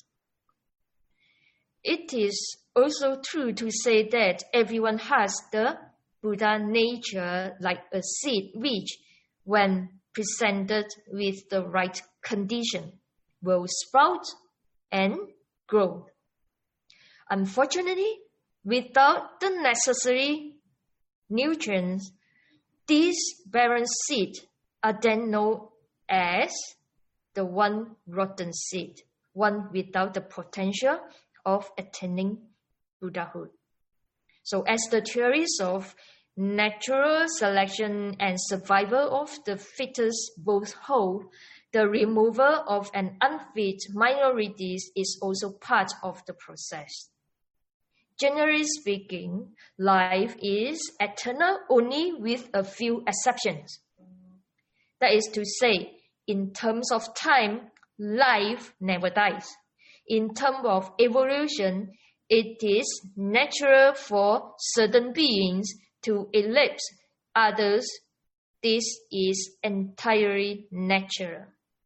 It is also true to say that everyone has the Buddha nature like a seed which, when presented with the right condition, will sprout and grow. Unfortunately, without the necessary nutrients, these barren seeds are then known as the one rotten seed, one without the potential of attaining Buddhahood. So as the theories of natural selection and survival of the fittest both hold, the removal of an unfit minority is also part of the process. Generally speaking, life is eternal only with a few exceptions. That is to say, in terms of time, life never dies. In terms of evolution, it is natural for certain beings to eclipse others. This is entirely natural.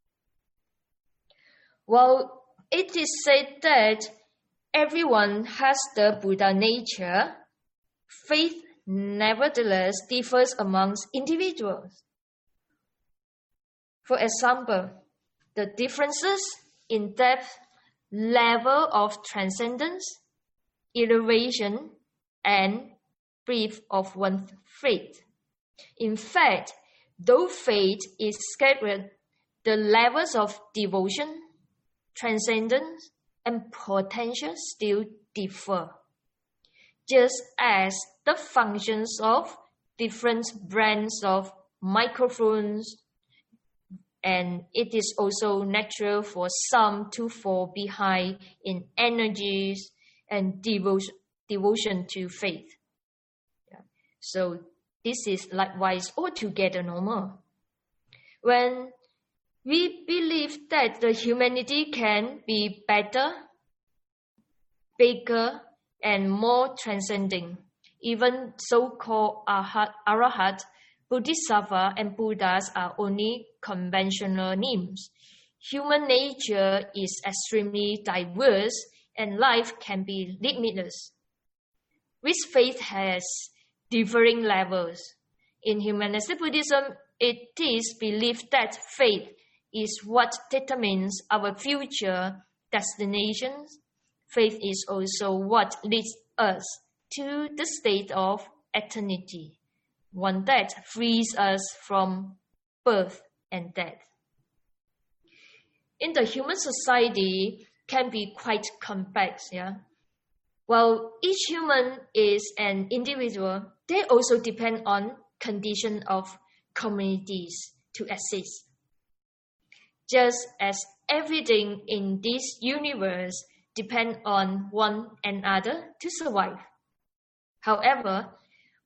While it is said that everyone has the Buddha nature, faith nevertheless differs amongst individuals. For example, the differences in depth, level of transcendence, elevation, and breadth of one's faith. In fact, though faith is scattered, the levels of devotion, transcendence, and potential still differ, just as the functions of different brands of microphones, and it is also natural for some to fall behind in energies and devotion, devotion to faith. Yeah. So this is likewise altogether normal. When we believe that the humanity can be better, bigger, and more transcending, even so-called Arahat, Bodhisattva, and Buddhas are only conventional names. Human nature is extremely diverse, and life can be limitless. Which faith has differing levels. In humanistic Buddhism, it is believed that faith is what determines our future destinations. Faith is also what leads us to the state of eternity, one that frees us from birth and death. In the human society can be quite complex, yeah. While each human is an individual, they also depend on condition of communities to exist. Just as everything in this universe depends on one another to survive. However,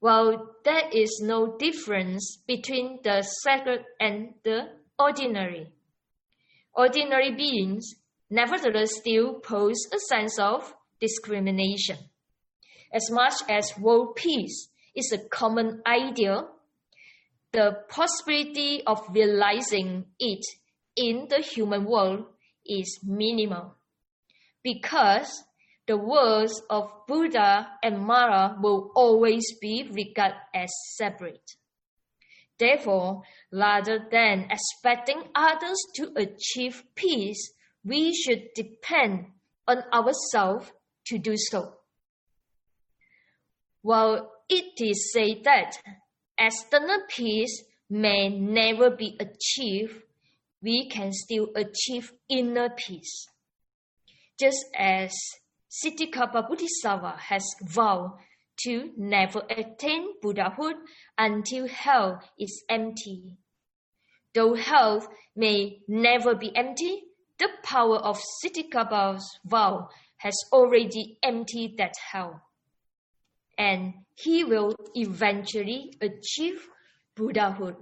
While there is no difference between the sacred and the ordinary, ordinary beings nevertheless still pose a sense of discrimination. As much as world peace is a common ideal, the possibility of realizing it in the human world is minimal, because the worlds of Buddha and Mara will always be regarded as separate. Therefore, rather than expecting others to achieve peace, we should depend on ourselves to do so. While it is said that external peace may never be achieved, we can still achieve inner peace. Just as Siddhikapa Bodhisattva has vowed to never attain Buddhahood until hell is empty. Though hell may never be empty, the power of Siddhikapa's vow has already emptied that hell, and he will eventually achieve Buddhahood.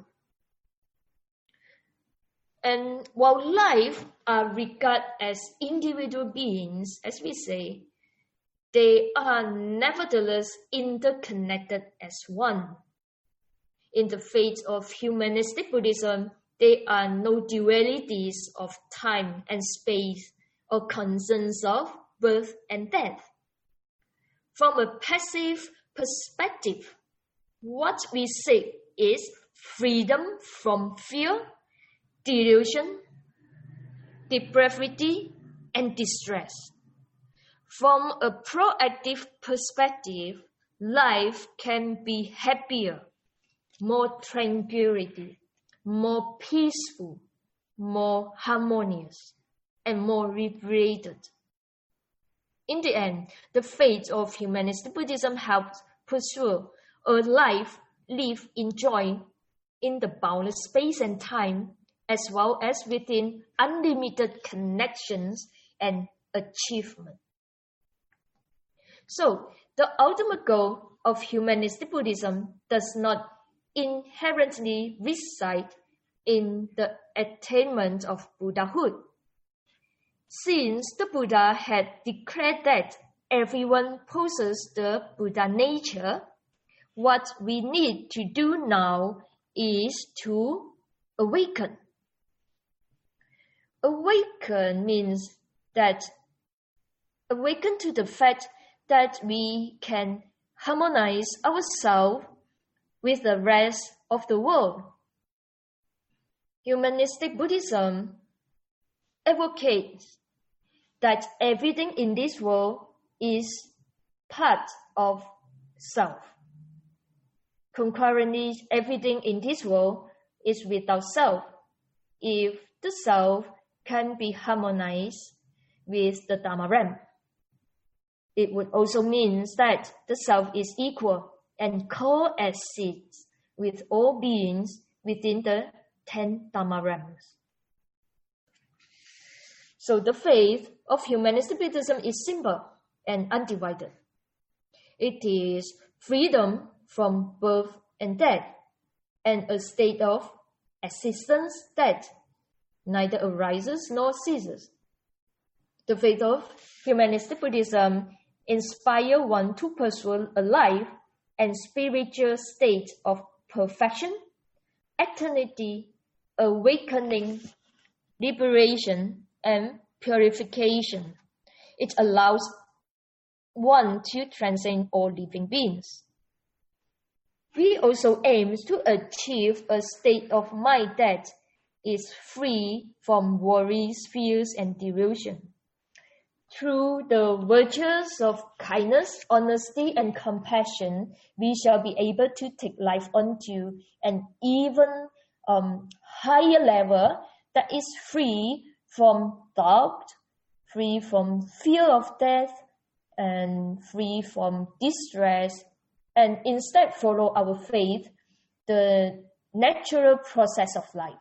And while life are regarded as individual beings, as we say, they are nevertheless interconnected as one. In the faith of humanistic Buddhism, there are no dualities of time and space or concerns of birth and death. From a passive perspective, what we seek is freedom from fear, delusion, depravity, and distress. From a proactive perspective, life can be happier, more tranquility, more peaceful, more harmonious, and more liberated. In the end, the faith of humanistic Buddhism helps pursue a life lived in joy in the boundless space and time, as well as within unlimited connections and achievement. So, the ultimate goal of humanistic Buddhism does not inherently reside in the attainment of Buddhahood. Since the Buddha had declared that everyone possesses the Buddha nature, what we need to do now is to awaken. Awaken means that awaken to the fact that we can harmonize ourselves with the rest of the world. Humanistic Buddhism advocates that everything in this world is part of self. Concurrently, everything in this world is without self if the self can be harmonized with the Dharma realm. It would also mean that the self is equal and coexists with all beings within the ten Dharma realms. So the faith of humanistic Buddhism is simple and undivided. It is freedom from birth and death, and a state of existence that neither arises nor ceases. The faith of humanistic Buddhism inspires one to pursue a life and spiritual state of perfection, eternity, awakening, liberation, and purification. It allows one to transcend all living beings. We also aim to achieve a state of mind that is free from worries, fears, and delusion. Through the virtues of kindness, honesty, and compassion, we shall be able to take life onto an even um, higher level that is free from doubt, free from fear of death, and free from distress, and instead follow our faith, the natural process of life.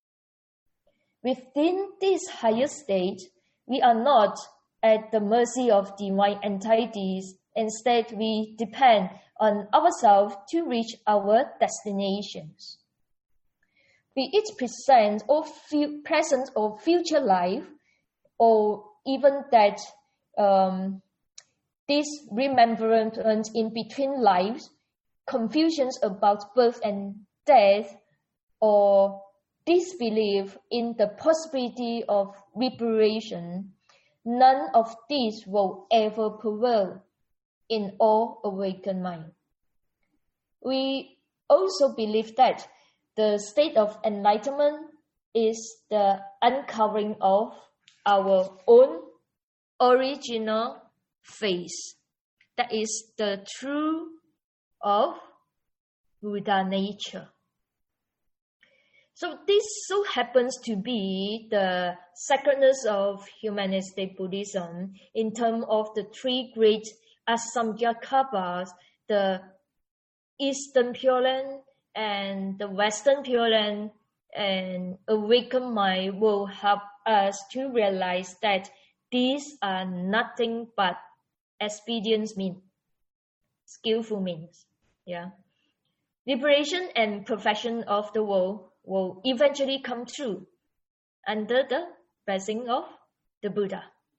Within this higher state, we are not at the mercy of divine entities. Instead, we depend on ourselves to reach our destinations. Be it present or fu- present or future life, or even that um, this remembrance in between lives, confusions about birth and death, or disbelief in the possibility of reparation, none of these will ever prevail in all awakened mind. We also believe that the state of enlightenment is the uncovering of our own original face. That is the truth of Buddha nature. So this so happens to be the sacredness of humanistic Buddhism in terms of the three great Asamkhya-kalpas, the Eastern Pure Land and the Western Pure Land, and awakened mind will help us to realize that these are nothing but expedient means, skillful means. Yeah, liberation and perfection of the world will eventually come true under the blessing of the Buddha.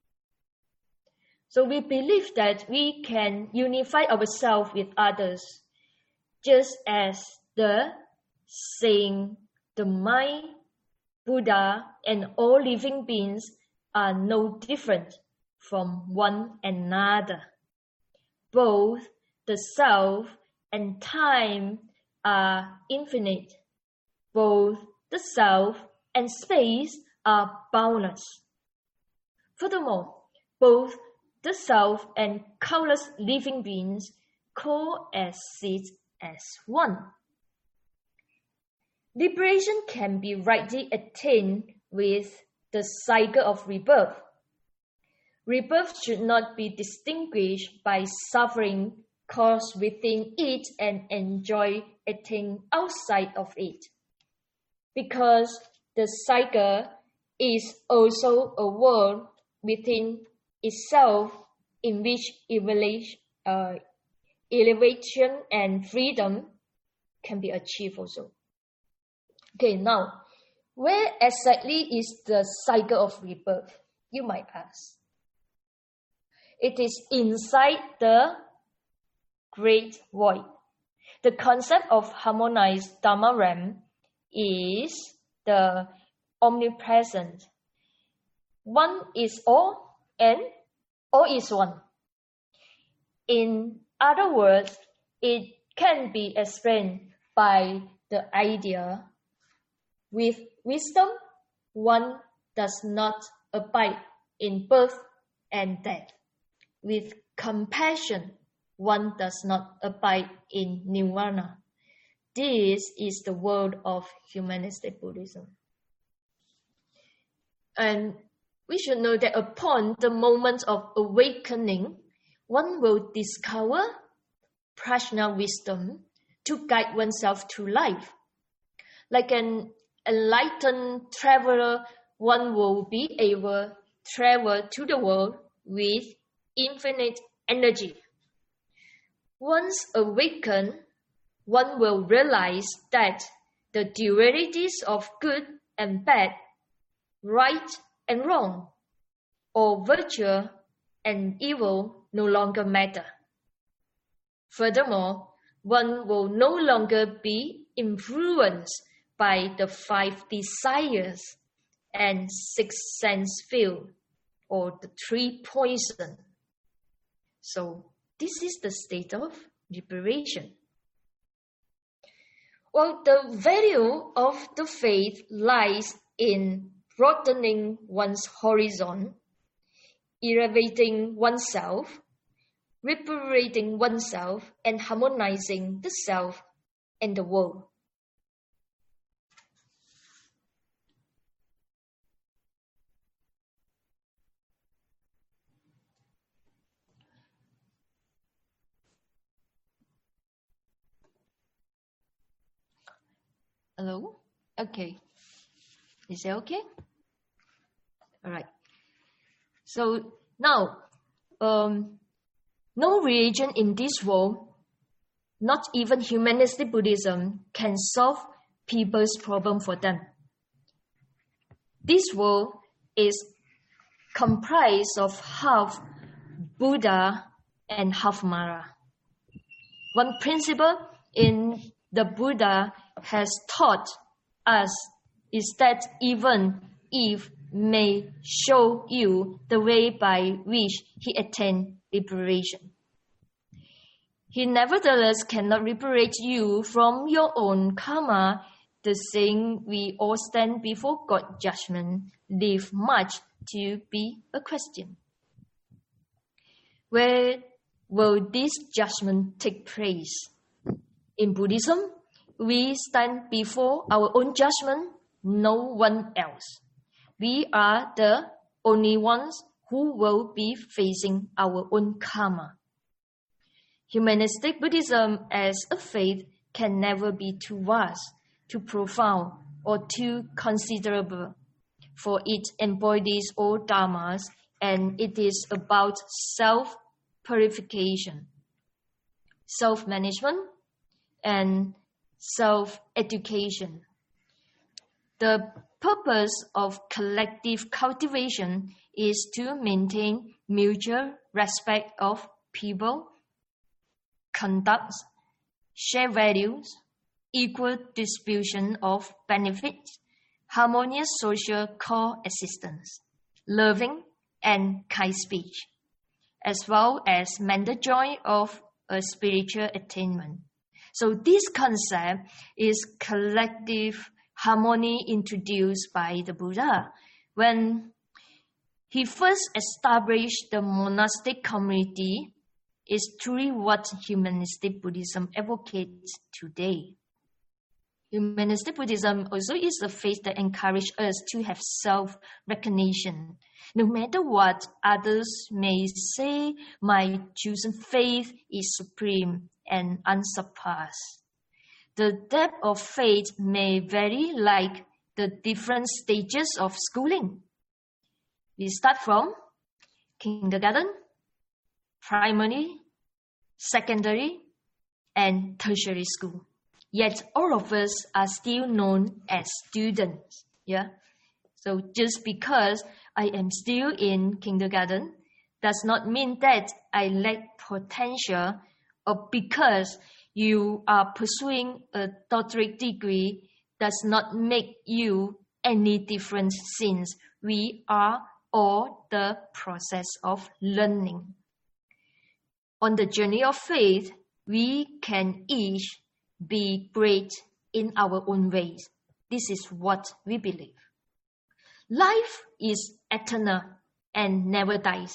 So we believe that we can unify ourselves with others, just as the saying, the mind, Buddha, and all living beings are no different from one another. Both the self and time are infinite. Both the self and space are boundless. Furthermore, both the self and countless living beings coexist as one. Liberation can be rightly attained with the cycle of rebirth. Rebirth should not be distinguished by suffering caused within it and enjoy attained outside of it, because the cycle is also a world within itself in which elevation, uh, elevation and freedom can be achieved also. Okay, now, where exactly is the cycle of rebirth? You might ask. It is inside the great void. The concept of harmonized Dharma realm is the omnipresent. One is all and all is one. In other words, it can be explained by the idea: with wisdom, one does not abide in birth and death. With compassion, one does not abide in nirvana. This is the world of humanistic Buddhism. And we should know that upon the moment of awakening, one will discover prajna wisdom to guide oneself through life. Like an enlightened traveler, one will be able to travel to the world with infinite energy. Once awakened, one will realize that the dualities of good and bad, right and wrong, or virtue and evil no longer matter. Furthermore, one will no longer be influenced by the five desires and six sense field, or the three poison. So this is the state of liberation. Well, the value of the faith lies in broadening one's horizon, elevating oneself, liberating oneself, and harmonizing the self and the world. Hello? Okay. Is that okay? All right. So now, um, no religion in this world Not even humanistic Buddhism can solve people's problem for them. This world is comprised of half Buddha and half Mara. One principle in the Buddha has taught us is that even if may show you the way by which he attained liberation, he nevertheless cannot liberate you from your own karma. The saying we all stand before God's judgment leave much to be a question. Where will this judgment take place? In Buddhism, we stand before our own judgment, no one else. We are the only ones who will be facing our own karma. Humanistic Buddhism as a faith can never be too vast, too profound, or too considerable, for it embodies all dharmas, and it is about self-purification, self-management, and self-education. The purpose of collective cultivation is to maintain mutual respect of people, conduct, shared values, equal distribution of benefits, harmonious social coexistence, loving and kind speech, as well as mental joy of a spiritual attainment. So this concept is collective harmony introduced by the Buddha when he first established the monastic community. Is truly what humanistic Buddhism advocates today. Humanistic Buddhism also is a faith that encourages us to have self-recognition. No matter what others may say, my chosen faith is supreme and unsurpassed. The depth of faith may vary like the different stages of schooling. We start from kindergarten, primary, secondary, and tertiary school. Yet all of us are still known as students. Yeah. So just because I am still in kindergarten does not mean that I lack potential, or because you are pursuing a doctorate degree does not make you any different, since we are all the process of learning. On the journey of faith, we can each be great in our own ways. This is what we believe. Life is eternal and never dies.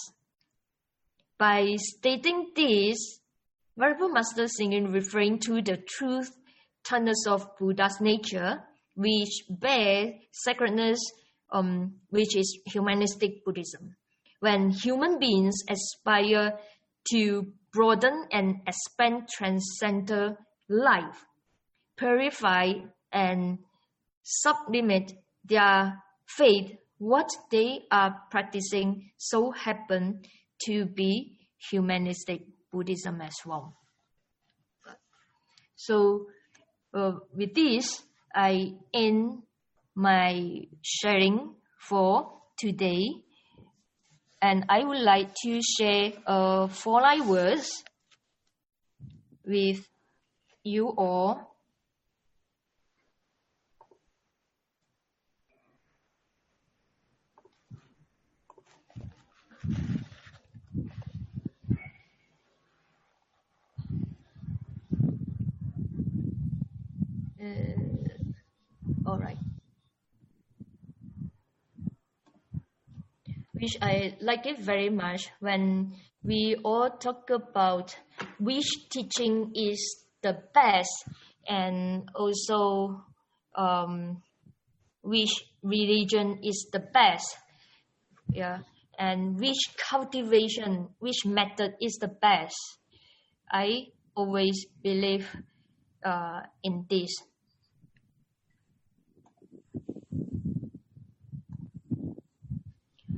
By stating this, Venerable Master Hsing referring to the truth tenets of Buddha's nature, which bear sacredness, um, which is humanistic Buddhism. When human beings aspire to broaden and expand transcendental life, purify and sublimate their faith, what they are practicing so happen to be humanistic Buddhism as well. So uh, with this, I end my sharing for today. And I would like to share uh, four line words with you all. Uh, all right. Which I like it very much when we all talk about which teaching is the best, and also um, which religion is the best, yeah, and which cultivation, which method is the best. I always believe uh, in this.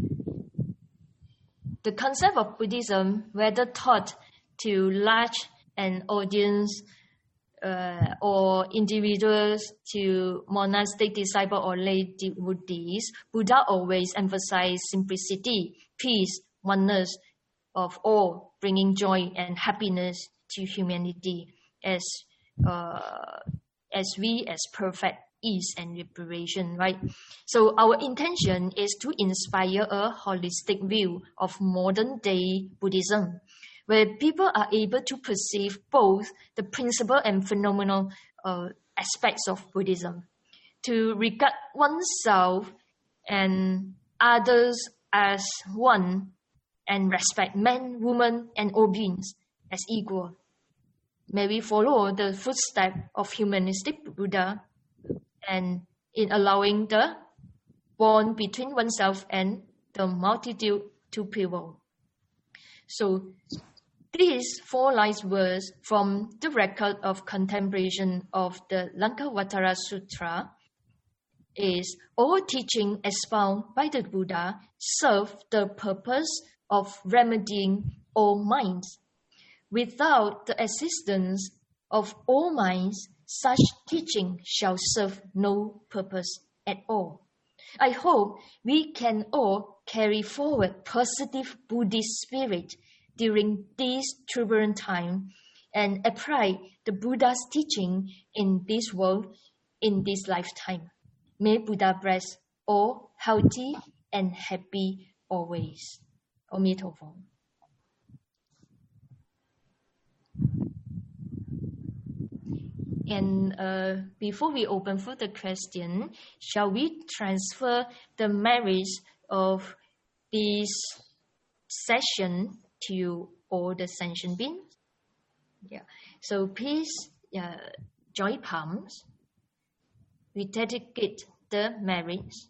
The concept of Buddhism, whether taught to large an audience uh, or individuals to monastic disciple or lay devotees, Buddha always emphasized simplicity, peace, oneness of all, bringing joy and happiness to humanity as uh, as we as perfect ease and liberation, right? So our intention is to inspire a holistic view of modern day Buddhism, where people are able to perceive both the principle and phenomenal uh, aspects of Buddhism, to regard oneself and others as one, and respect men, women, and all beings as equal. May we follow the footsteps of humanistic Buddha and in allowing the bond between oneself and the multitude to prevail. So these four lines verse from the record of contemplation of the Lankavatara Sutra is all teaching expounded by the Buddha serve the purpose of remedying all minds. Without the assistance of all minds, such teaching shall serve no purpose at all. I hope we can all carry forward positive Buddhist spirit during this turbulent time and apply the Buddha's teaching in this world in this lifetime. May Buddha bless all healthy and happy always. Omitofo. And uh, before we open for the question, shall we transfer the merits of this session to all the sentient beings? Yeah. So please uh, join palms. We dedicate the merits.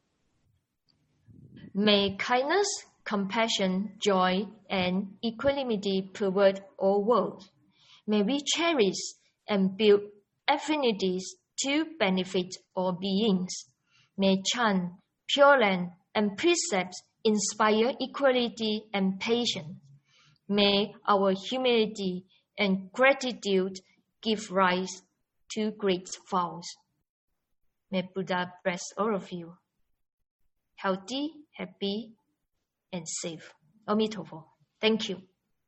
May kindness, compassion, joy, and equanimity pervade all worlds. May we cherish and build affinities to benefit all beings. May chant, Pure Land, and precepts inspire equality and patience. May our humility and gratitude give rise to great vows. May Buddha bless all of you. Healthy, happy, and safe. Omitofo. Thank you.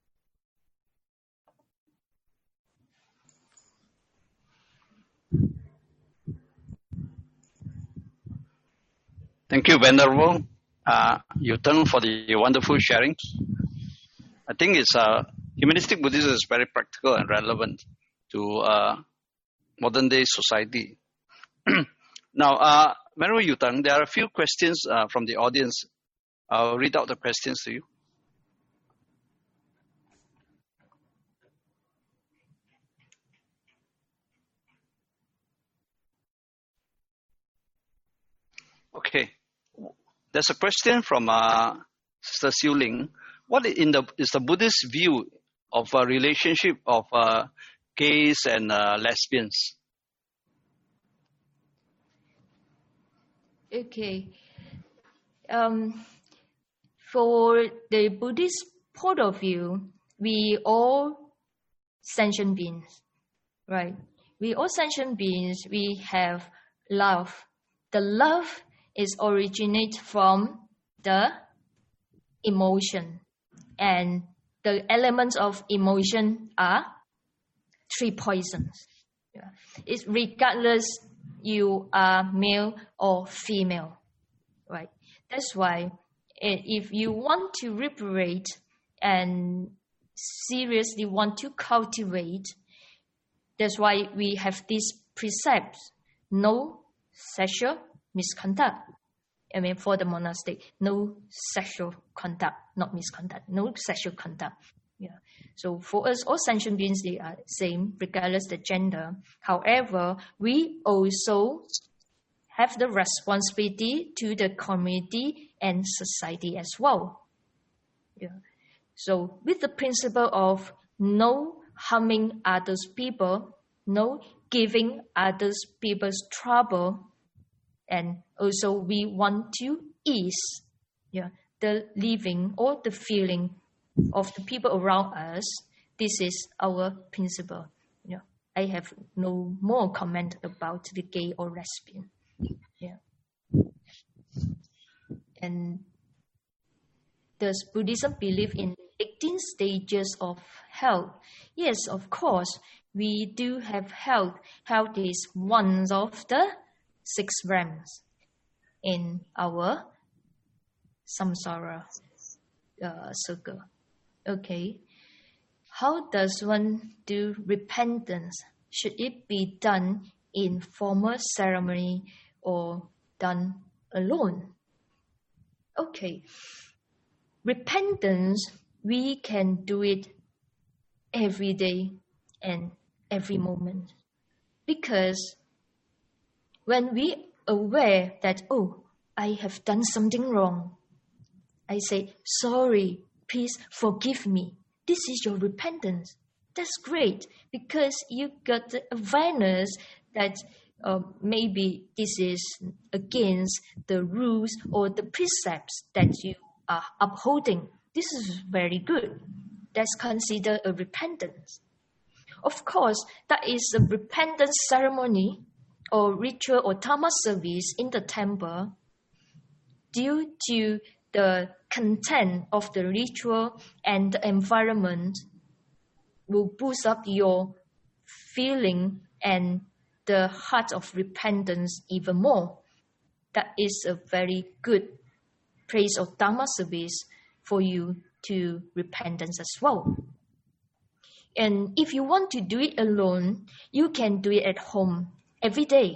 Thank you, Venerable uh, Yutheng, for the wonderful sharing. I think it's uh, humanistic Buddhism is very practical and relevant to uh, modern day society. Now, uh, Venerable Yutheng, there are a few questions uh, from the audience. I'll read out the questions to you. Okay. There's a question from uh, Sister Siu Ling. What in the, is the Buddhist view of a relationship of uh, gays and uh, lesbians? Okay. Um, for the Buddhist point of view, we all sentient beings, right? We all sentient beings, we have love. The love is originate from the emotion, and the elements of emotion are three poisons. Yeah. It's regardless you are male or female, right? That's why if you want to liberate and seriously want to cultivate, that's why we have these precepts: no sexual misconduct. I mean, for the monastic, no sexual conduct, not misconduct, no sexual conduct. Yeah. So for us, all sentient beings, they are same, regardless the gender. However, we also have the responsibility to the community and society as well. Yeah. So with the principle of no harming others people, no giving others people's trouble, and also we want to ease yeah, the living or the feeling of the people around us, this is our principle. You know, I have no more comment about the gay or lesbian. Yeah. And does Buddhism believe in eighteen stages of health? Yes, of course. We do have health. Health is one of the six realms in our samsara uh, circle. Okay. How does one do repentance? Should it be done in formal ceremony or done alone? Okay. Repentance, we can do it every day and every moment. Because when we aware that, oh, I have done something wrong, I say, sorry, please forgive me. This is your repentance. That's great because you got the awareness that uh, maybe this is against the rules or the precepts that you are upholding. This is very good. That's considered a repentance. Of course, that is a repentance ceremony or ritual or dharma service in the temple due to the content of the ritual and the environment will boost up your feeling and the heart of repentance even more. That is a very good place of dharma service for you to repentance as well. And if you want to do it alone, you can do it at home every day.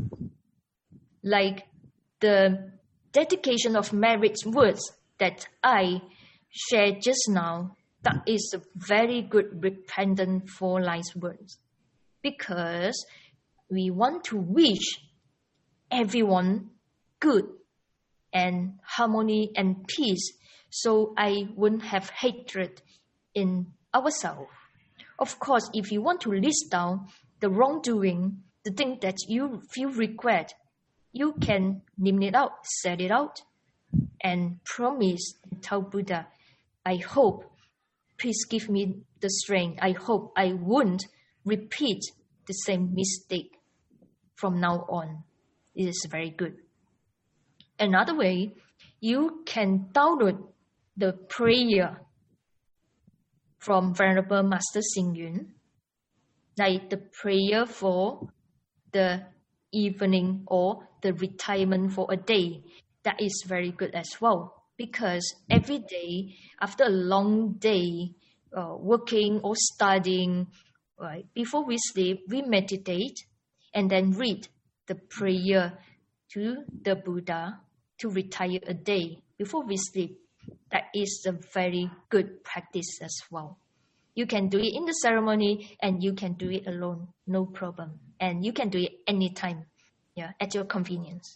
Like the dedication of marriage words that I shared just now, that is a very good repentant for life's words. Because we want to wish everyone good and harmony and peace, so I won't have hatred in ourselves. Of course, if you want to list down the wrongdoing, the thing that you feel regret, you can name it out, set it out, and promise and tell Buddha, I hope, please give me the strength. I hope I won't repeat the same mistake from now on. It is very good. Another way, you can download the prayer from Venerable Master Xing Yun, like the prayer for the evening or the retirement for a day. That is very good as well, because every day after a long day uh, working or studying, right, before we sleep, we meditate and then read the prayer to the Buddha to retire a day before we sleep. That is a very good practice as well. You can do it in the ceremony and you can do it alone, no problem. And you can do it anytime, yeah, at your convenience.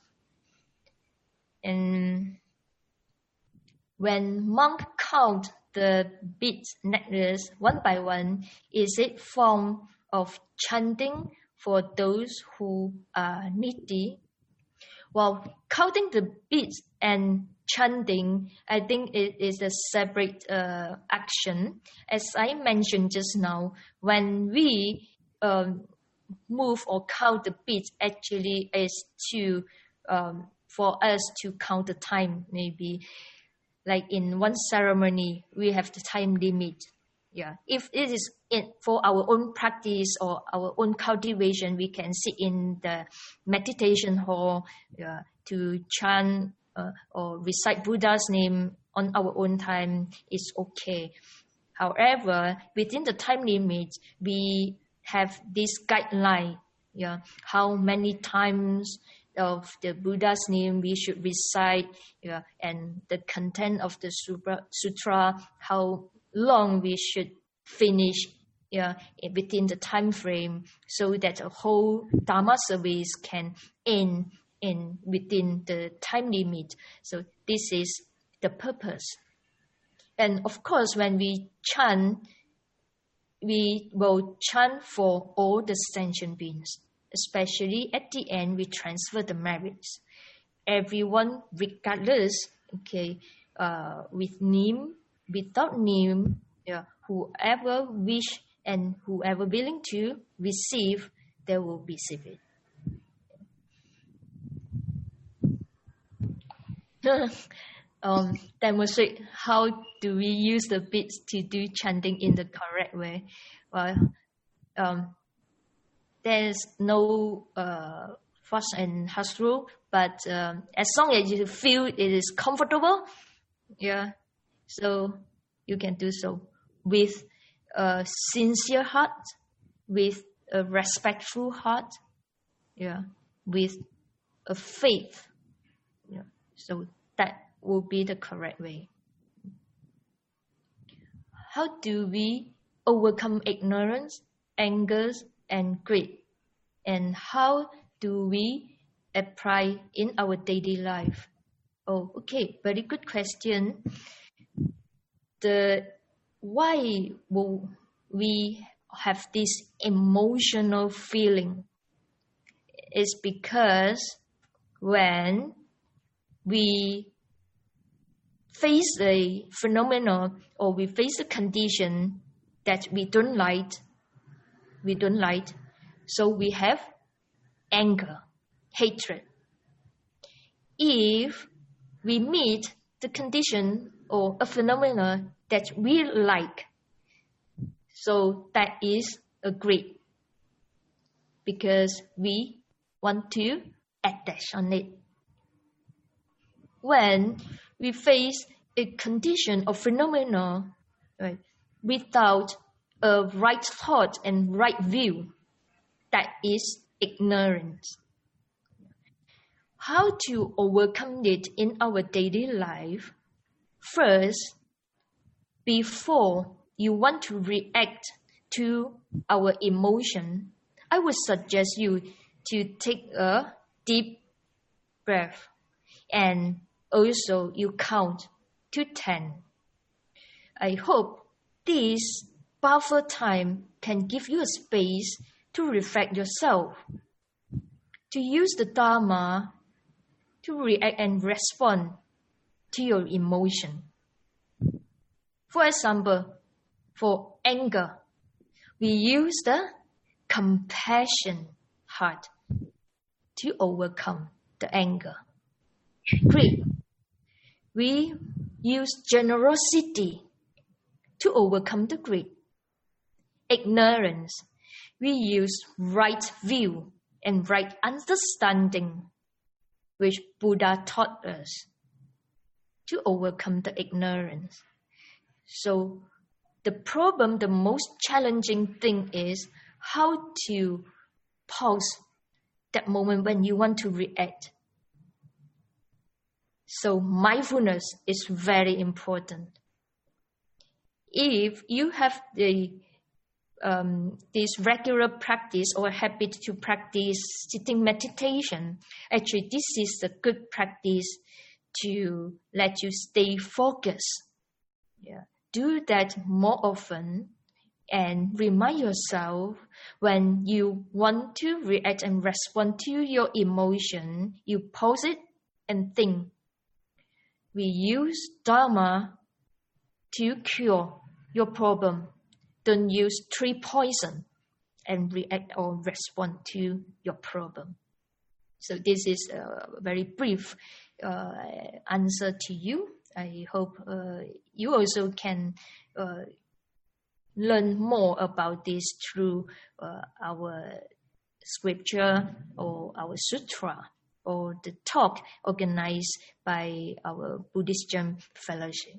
And when monk count the beads necklace one by one, is it form of chanting for those who are needy? Well, counting the beads and chanting, I think it is a separate uh, action. As I mentioned just now, when we um, move or count the beads, actually is to um, for us to count the time. Maybe like in one ceremony, we have the time limit. Yeah, if it is in, for our own practice or our own cultivation, we can sit in the meditation hall yeah, to chant uh, or recite Buddha's name on our own time. Is okay. However, within the time limit, we have this guideline. Yeah, how many times of the Buddha's name we should recite, yeah, and the content of the sutra, sutra how long we should finish, yeah, within the time frame, so that a whole Dharma service can end in within the time limit. So this is the purpose. And of course, when we chant, we will chant for all the sentient beings. Especially at the end, we transfer the merits. Everyone, regardless, okay, uh, with name, without name, yeah, whoever wish and whoever willing to receive, they will receive it. um, demonstrate how do we use the beads to do chanting in the correct way. Well, um, there's no uh, fast and harsh rule, but um, as long as you feel it is comfortable, yeah, so you can do so with a sincere heart, with a respectful heart, yeah, with a faith. Yeah. So that will be the correct way. How do we overcome ignorance, anger, and greed? And how do we apply in our daily life? Oh, okay, very good question. The why will we have this emotional feeling is because when we face a phenomenon or we face a condition that we don't like, we don't like, so we have anger, hatred. If we meet the condition or a phenomenon that we like, so that is a greed, because we want to attach on it. When we face a condition or phenomenon, right, without a right thought and right view, that is ignorance. How to overcome it in our daily life? First, before you want to react to our emotion, I would suggest you to take a deep breath and also you count to ten. I hope this buffer time can give you a space to reflect yourself, to use the Dharma to react and respond to your emotion. For example, for anger, we use the compassion heart to overcome the anger. Greed, we use generosity to overcome the greed. Ignorance, we use right view and right understanding, which Buddha taught us, to overcome the ignorance. So the problem, the most challenging thing is how to pause that moment when you want to react. So mindfulness is very important. If you have the um, this regular practice or habit to practice sitting meditation, actually this is a good practice to let you stay focused. Yeah. Do that more often and remind yourself when you want to react and respond to your emotion, you pause it and think. We use Dharma to cure your problem. Don't use three poison and react or respond to your problem. So this is a very brief uh, answer to you. I hope uh, you also can uh, learn more about this through uh, our scripture or our sutra or the talk organized by our Buddhist Gem Fellowship.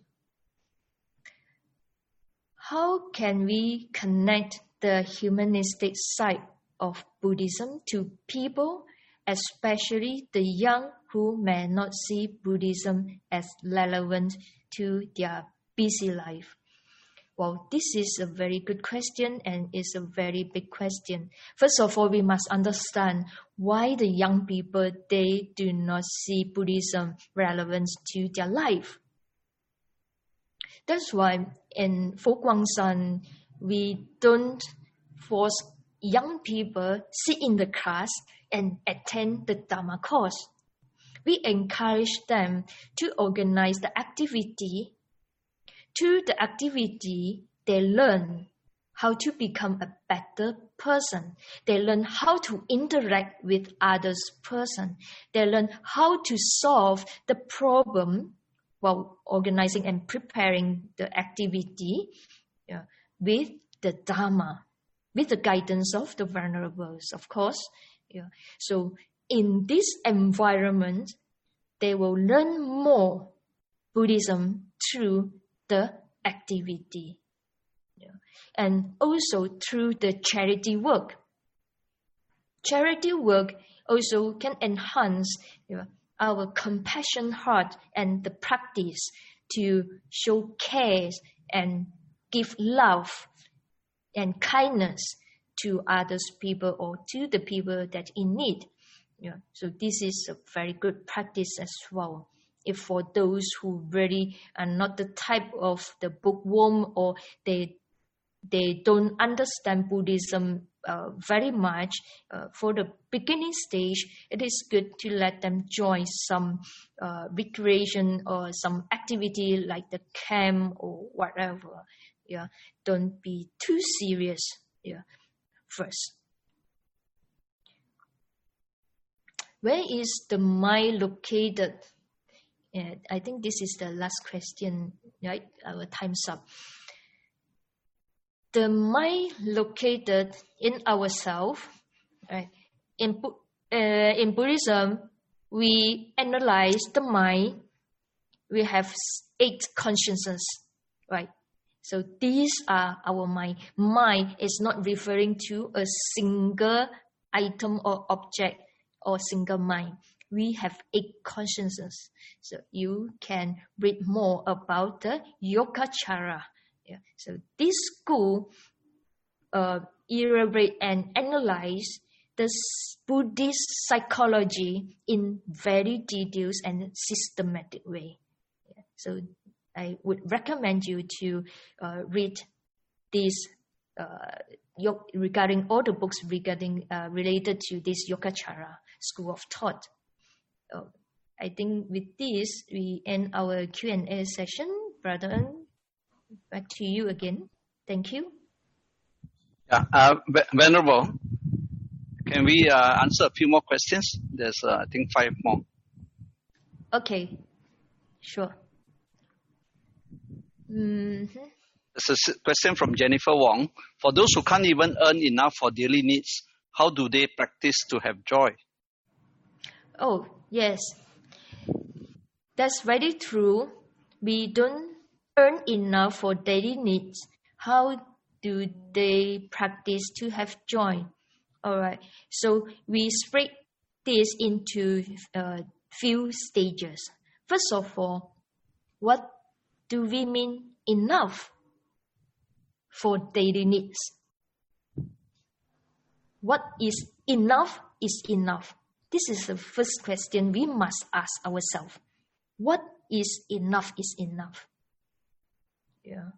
How can we connect the humanistic side of Buddhism to people, especially the young who may not see Buddhism as relevant to their busy life? Well, this is a very good question and it's a very big question. First of all, we must understand why the young people, they do not see Buddhism relevant to their life. That's why in Fo Guang Shan, we don't force young people sit in the class and attend the Dharma course. We encourage them to organize the activity. Through the activity, they learn how to become a better person. They learn how to interact with others person. They learn how to solve the problem while organizing and preparing the activity yeah, with the Dharma, with the guidance of the venerables, of course. Yeah. So in this environment, they will learn more Buddhism through the activity. Yeah. And also through the charity work. Charity work also can enhance you know, our compassion heart and the practice to show care and give love and kindness to others people or to the people that in need. Yeah. So this is a very good practice as well. If for those who really are not the type of the bookworm or they they don't understand Buddhism uh, very much, uh, for the beginning stage, it is good to let them join some uh, recreation or some activity like the camp or whatever. Yeah, don't be too serious. Yeah, first. Where is the mind located? Yeah, I think this is the last question, right? Our time's up. The mind located in ourselves, right? In, uh, in Buddhism, we analyze the mind. We have eight consciousnesses, right? So these are our mind. Mind is not referring to a single item or object or single mind. We have eight consciousnesses. So you can read more about the Yogacara. Yeah. So this school uh, elaborate and analyze the Buddhist psychology in very detailed and systematic way. Yeah. So I would recommend you to uh, read this uh, regarding all the books regarding uh, related to this Yogacara school of thought. Uh, I think with this we end our Q and A session, brother. Back to you again. Thank you. Yeah, uh, Venerable, can we uh, answer a few more questions? There's, uh, I think, five more. Okay, sure. Mm-hmm. There's a question from Jennifer Wong. For those who can't even earn enough for daily needs, how do they practice to have joy? Oh, yes. That's very true. We don't earn enough for daily needs. How do they practice to have joy? All right. So we split this into a uh, few stages. First of all, what do we mean enough for daily needs? What is enough is enough. This is the first question we must ask ourselves. What is enough is enough? Yeah.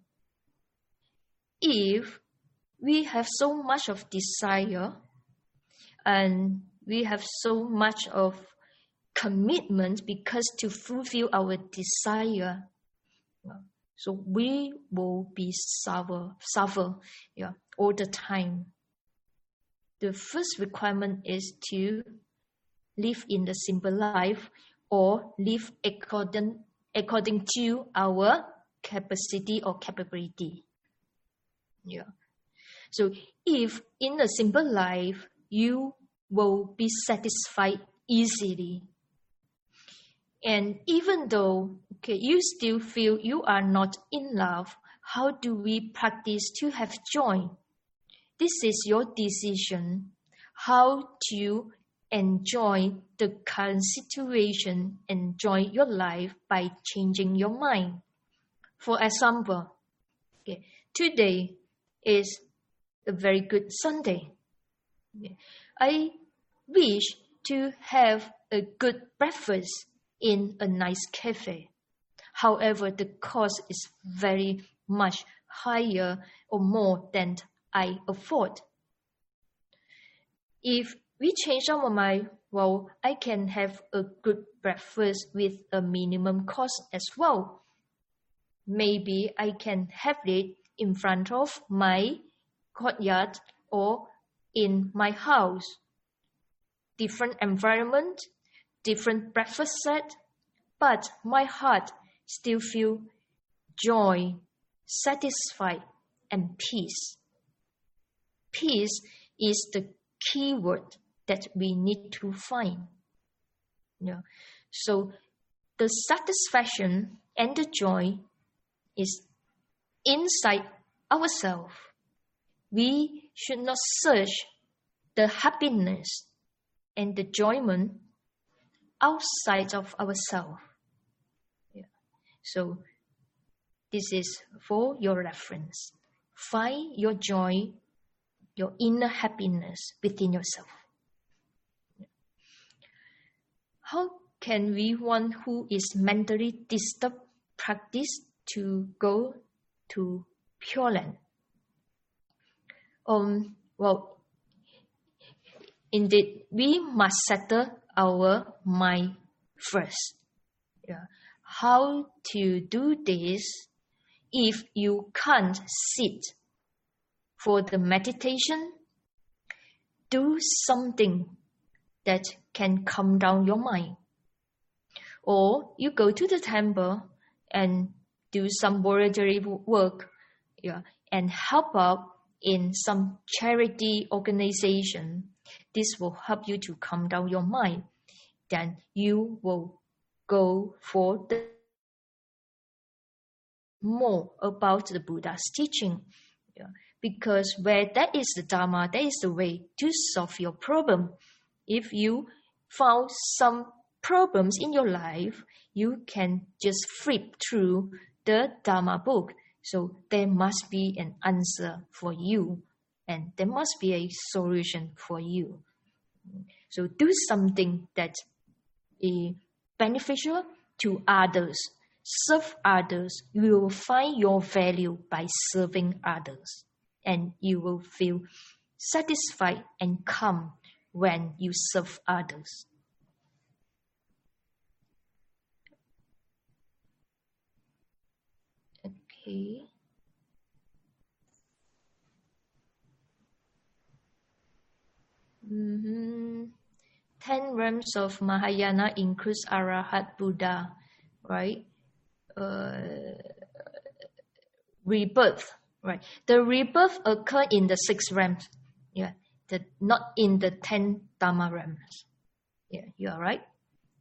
If we have so much of desire and we have so much of commitment because to fulfill our desire, so we will be suffer, suffer yeah, all the time. The first requirement is to live in the simple life or live according, according to our capacity or capability. Yeah. So if in a simple life, you will be satisfied easily. And even though okay, you still feel you are not in love, how do we practice to have joy? This is your decision how to enjoy the current situation, enjoy your life by changing your mind. For example, okay, today is a very good Sunday. I wish to have a good breakfast in a nice cafe. However, the cost is very much higher or more than I afford. If we change our mind, well, I can have a good breakfast with a minimum cost as well. Maybe I can have it in front of my courtyard or in my house. Different environment, different breakfast set, but my heart still feel joy, satisfied, and peace. Peace is the key word that we need to find. Yeah. So the satisfaction and the joy is inside ourselves. We should not search the happiness and the enjoyment outside of ourselves. Yeah. So this is for your reference. Find your joy, your inner happiness within yourself. How can we, one who is mentally disturbed, practice to go to Pure Land? Um, well, indeed, we must settle our mind first. Yeah. How to do this? If you can't sit for the meditation, do something that can calm down your mind. Or you go to the temple and do some voluntary work, yeah, and help out in some charity organization. This will help you to calm down your mind. Then you will go for the more about the Buddha's teaching. Yeah. Because where that is the Dharma, that is the way to solve your problem. If you found some problems in your life, you can just flip through the Dharma book. So there must be an answer for you, and there must be a solution for you. So do something that is beneficial to others. Serve others. You will find your value by serving others, and you will feel satisfied and calm when you serve others. Okay. Mm-hmm. Ten realms of Mahayana includes Arahat Buddha, right? Uh, rebirth, right? The rebirth occur in the six realms, yeah, the, not in the ten Dharma realms. Yeah, you are right.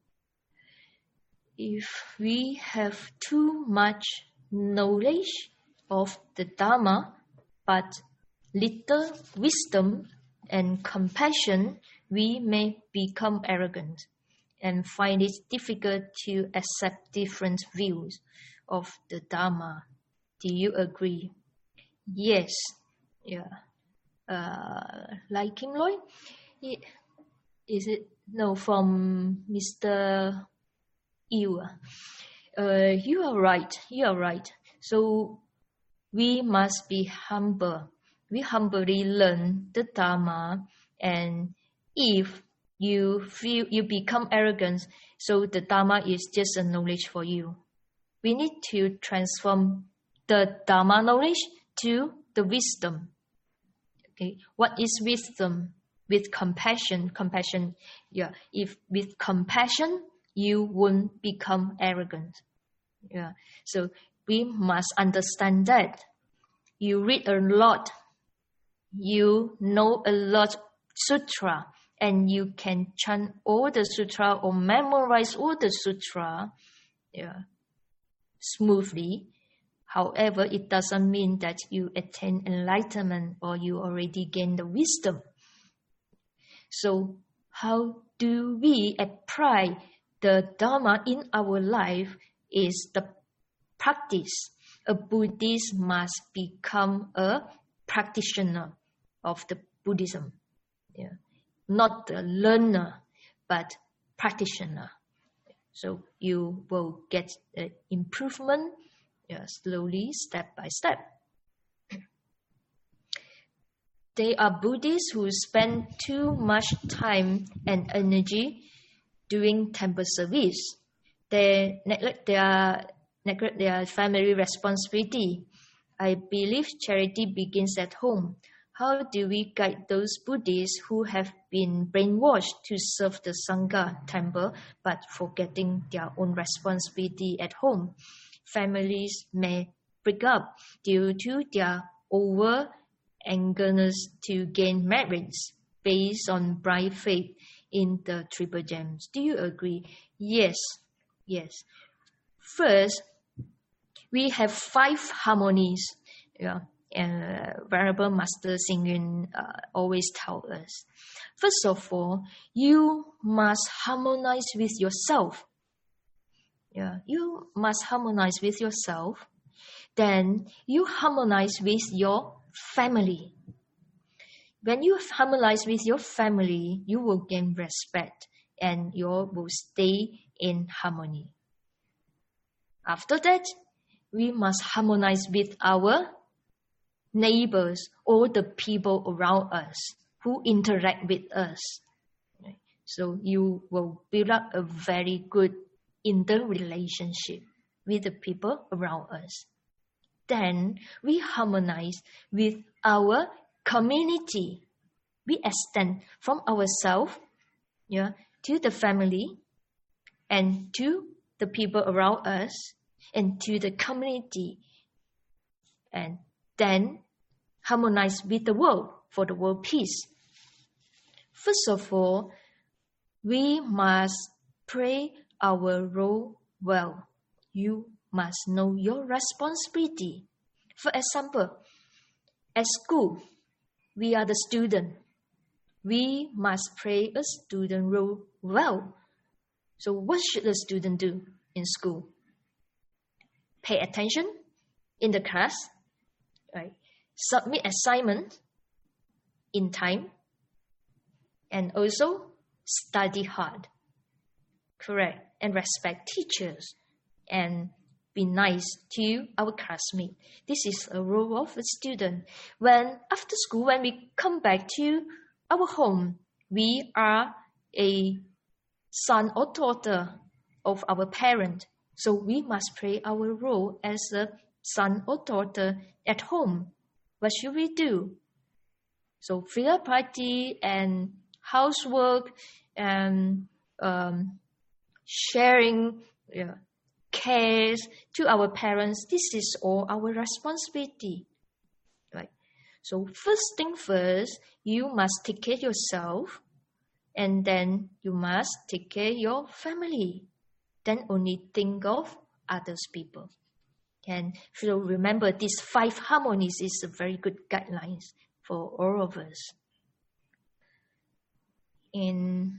If we have too much knowledge of the Dharma, but little wisdom and compassion, we may become arrogant and find it difficult to accept different views of the Dharma. Do you agree? Yes. Yeah. Uh, like Kim Loy? Is it? No, from Mister Yu. Uh, you are right. You are right. So we must be humble. We humbly learn the Dharma, and if you feel you become arrogant, so the Dharma is just a knowledge for you. We need to transform the Dharma knowledge to the wisdom. Okay, what is wisdom? With compassion, compassion. Yeah, if with compassion, you won't become arrogant. Yeah, so we must understand that. You read a lot, you know a lot sutra, and you can chant all the sutra or memorize all the sutra, yeah, smoothly. However, it doesn't mean that you attain enlightenment or you already gain the wisdom. So how do we apply the Dharma in our life is the practice. A Buddhist must become a practitioner of the Buddhism. Yeah. Not the learner, but practitioner. So you will get the improvement, yeah, slowly, step by step. They are Buddhists who spend too much time and energy doing temple service. They neglect their, neglect their family responsibility. I believe charity begins at home. How do we guide those Buddhists who have been brainwashed to serve the Sangha temple but forgetting their own responsibility at home? Families may break up due to their over eagerness to gain merits based on blind faith in the Triple Gems. Do you agree? Yes. Yes. First, we have five harmonies. Yeah. And uh, Venerable Master Xing Yun uh, always tells us. First of all, you must harmonize with yourself. Yeah, you must harmonize with yourself. Then you harmonize with your family. When you harmonize with your family, you will gain respect and you will stay in harmony. After that, we must harmonize with our neighbors or the people around us who interact with us. So you will build up a very good interrelationship with the people around us. Then we harmonize with our community. We extend from ourselves, yeah, to the family and to the people around us and to the community. And then harmonize with the world for the world peace. First of all, we must play our role well. You must know your responsibility. For example, at school, we are the student. We must play a student role well. So what should the student do in school? Pay attention in the class, right? Submit assignment in time, and also study hard, correct, and respect teachers, and be nice to our classmates. This is a role of a student. When after school, when we come back to our home, we are a son or daughter of our parent. So we must play our role as a son or daughter at home. What should we do? So filial piety and housework and um, sharing yeah, cares to our parents. This is all our responsibility, right? So first thing first, you must take care of yourself, and then you must take care of your family. Then only think of others people. And so remember, these five harmonies is a very good guidelines for all of us. And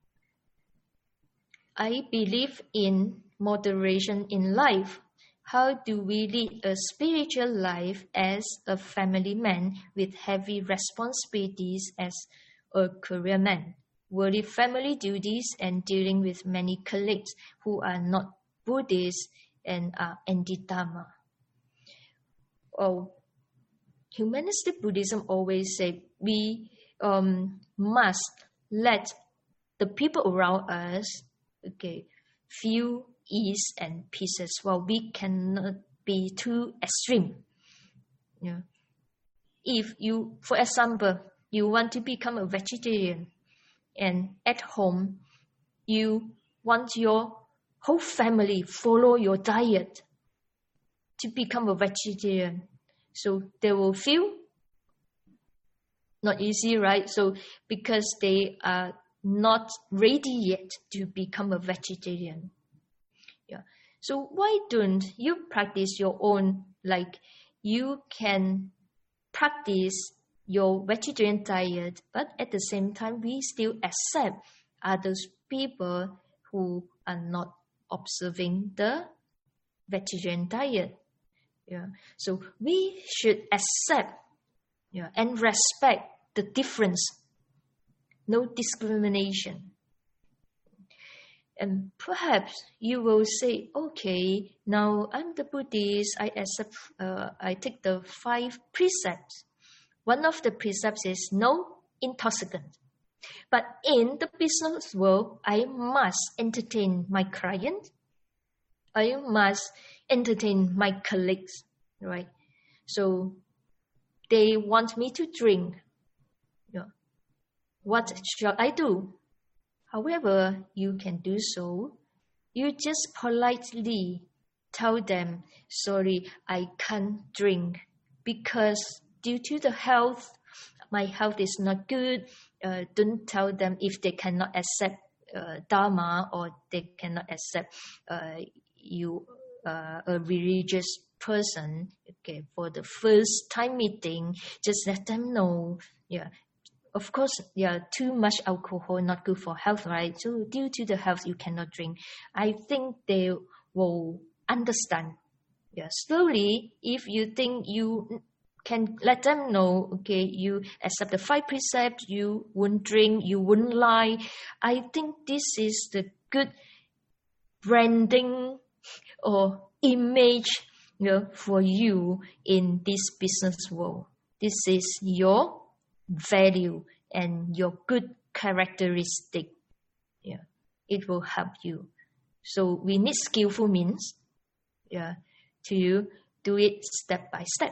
I believe in moderation in life. How do we lead a spiritual life as a family man with heavy responsibilities as a career man, worthy family duties, and dealing with many colleagues who are not Buddhists and are anti-Dharma? Oh, humanistic Buddhism always say we um, must let the people around us, okay, feel ease and peace as well. We cannot be too extreme. Yeah. If you, for example, you want to become a vegetarian, and at home you want your whole family follow your diet to become a vegetarian, so they will feel not easy, right? So because they are not ready yet to become a vegetarian. Yeah. So why don't you practice your own, like you can practice your vegetarian diet, but at the same time we still accept others people who are not observing the vegetarian diet. Yeah. So we should accept, yeah, and respect the difference. No discrimination. And perhaps you will say, okay, now I'm the Buddhist, I accept, uh, I take the five precepts. One of the precepts is no intoxicant. But in the business world, I must entertain my client. I must entertain my colleagues, right? So they want me to drink. Yeah. What shall I do? However, you can do so. You just politely tell them, sorry, I can't drink because due to the health, my health is not good. Uh, don't tell them if they cannot accept uh, Dharma or they cannot accept uh, you uh, a religious person. Okay, for the first time meeting, just let them know. Yeah, of course, yeah, too much alcohol not good for health, right? So due to the health, you cannot drink. I think they will understand. Yeah, slowly, if you think you can let them know, okay, you accept the five precepts, you won't drink, you won't lie. I think this is the good branding or image, you know, for you in this business world. This is your value and your good characteristic. Yeah, it will help you. So we need skillful means, yeah, to do it step by step.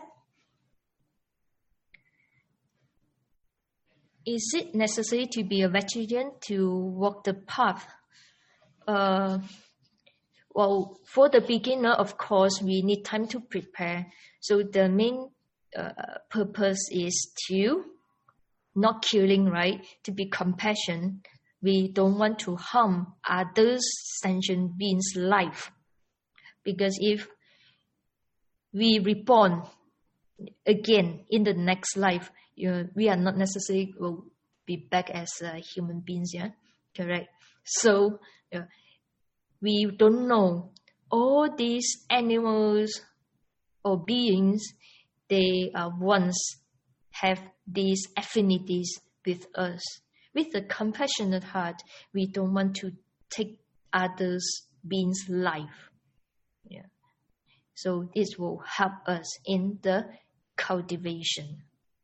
Is it necessary to be a vegetarian to walk the path? Uh, well, for the beginner, of course, we need time to prepare. So the main uh, purpose is to not killing, right? To be compassion. We don't want to harm others' sentient beings' life. Because if we reborn again in the next life, you know, we are not necessarily will be back as uh, human beings, yeah? Correct. So uh, we don't know all these animals or beings, they uh, once have these affinities with us. With a compassionate heart, we don't want to take others' beings' life. Yeah. So this will help us in the cultivation.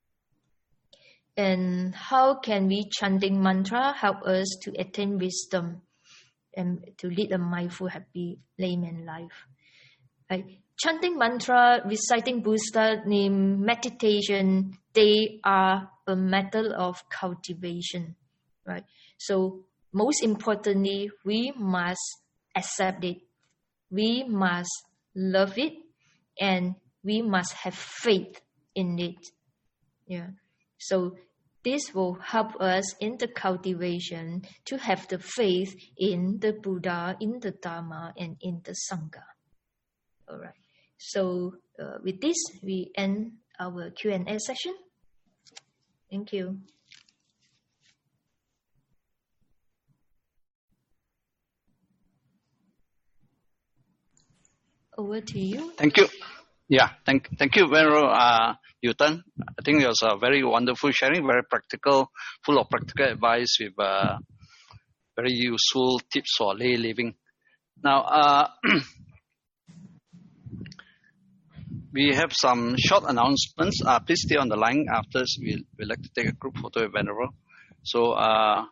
And how can we chanting mantra help us to attain wisdom and to lead a mindful, happy layman life? Right. Chanting mantra, reciting Buddha name, meditation, they are a method of cultivation, right? So most importantly, we must accept it. We must love it, and we must have faith in it. Yeah. So this will help us in the cultivation to have the faith in the Buddha, in the Dharma, and in the Sangha. All right. So uh, with this, we end our Q and A session. Thank you. Over to you. Thank you. Yeah, thank thank you, Venerable uh, Newton. I think it was a very wonderful sharing, very practical, full of practical advice with uh, very useful tips for lay living. Now, uh, we have some short announcements. Uh, please stay on the line. After we we'd like to take a group photo with Venerable. So, uh,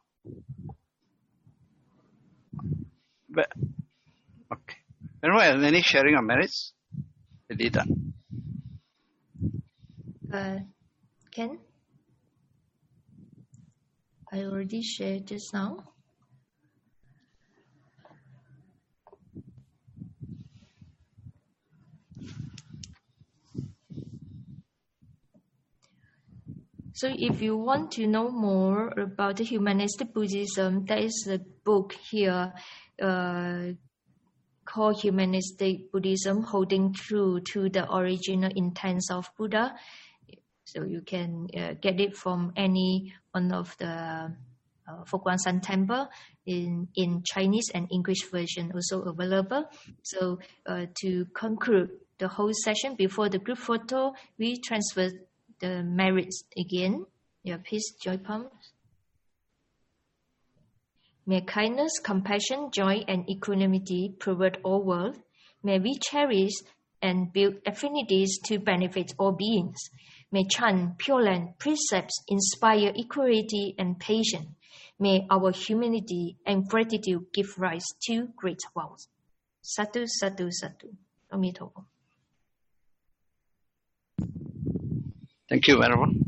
but, okay. Venerable, any sharing of merits? Edita. Uh, Ken? I already shared just now. So if you want to know more about the humanistic Buddhism, there is a book here uh, called Humanistic Buddhism, Holding True to the Original Intents of Buddha. So you can uh, get it from any one of the uh, Fo Guang Shan Temple in, in Chinese and English version also available. So uh, to conclude the whole session before the group photo, we transfer the merits again. Yeah, please, Joy Palm. May kindness, compassion, joy, and equanimity pervade all world. May we cherish and build affinities to benefit all beings. May chant Pure Land precepts inspire equality and patience. May our humanity and gratitude give rise to great wealth. Satu, satu, satu. Amithobo. Thank you, everyone.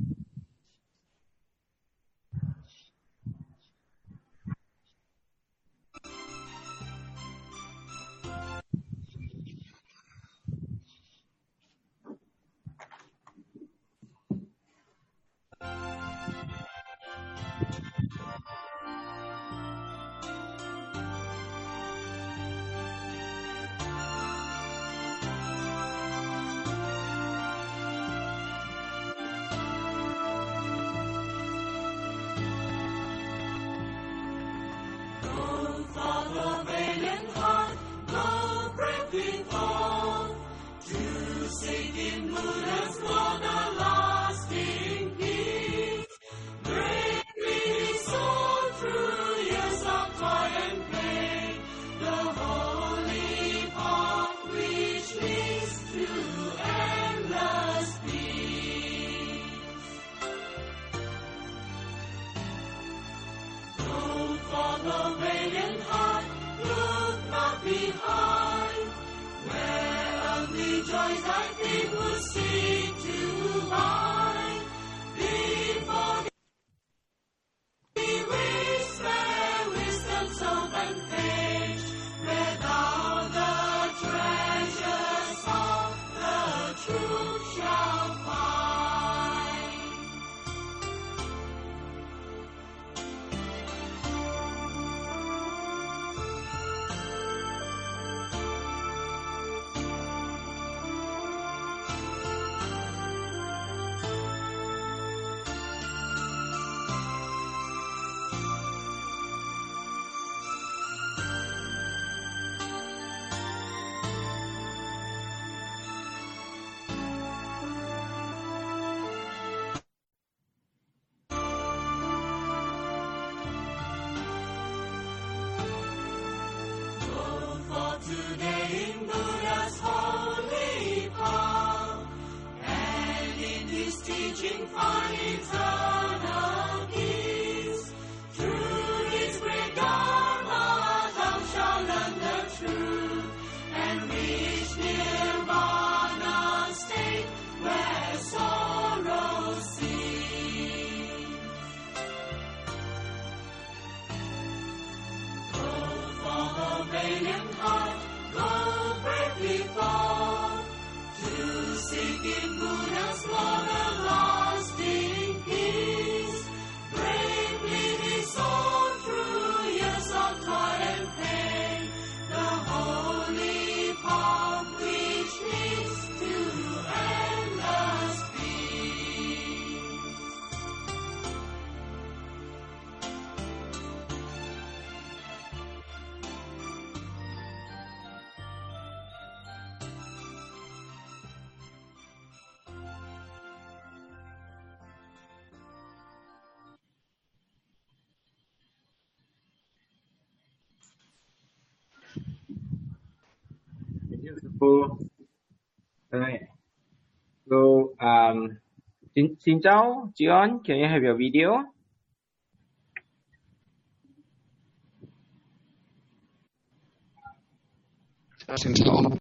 Beautiful. Right. So, um, xin, xin chào, John. Can you have your video? Xin chào.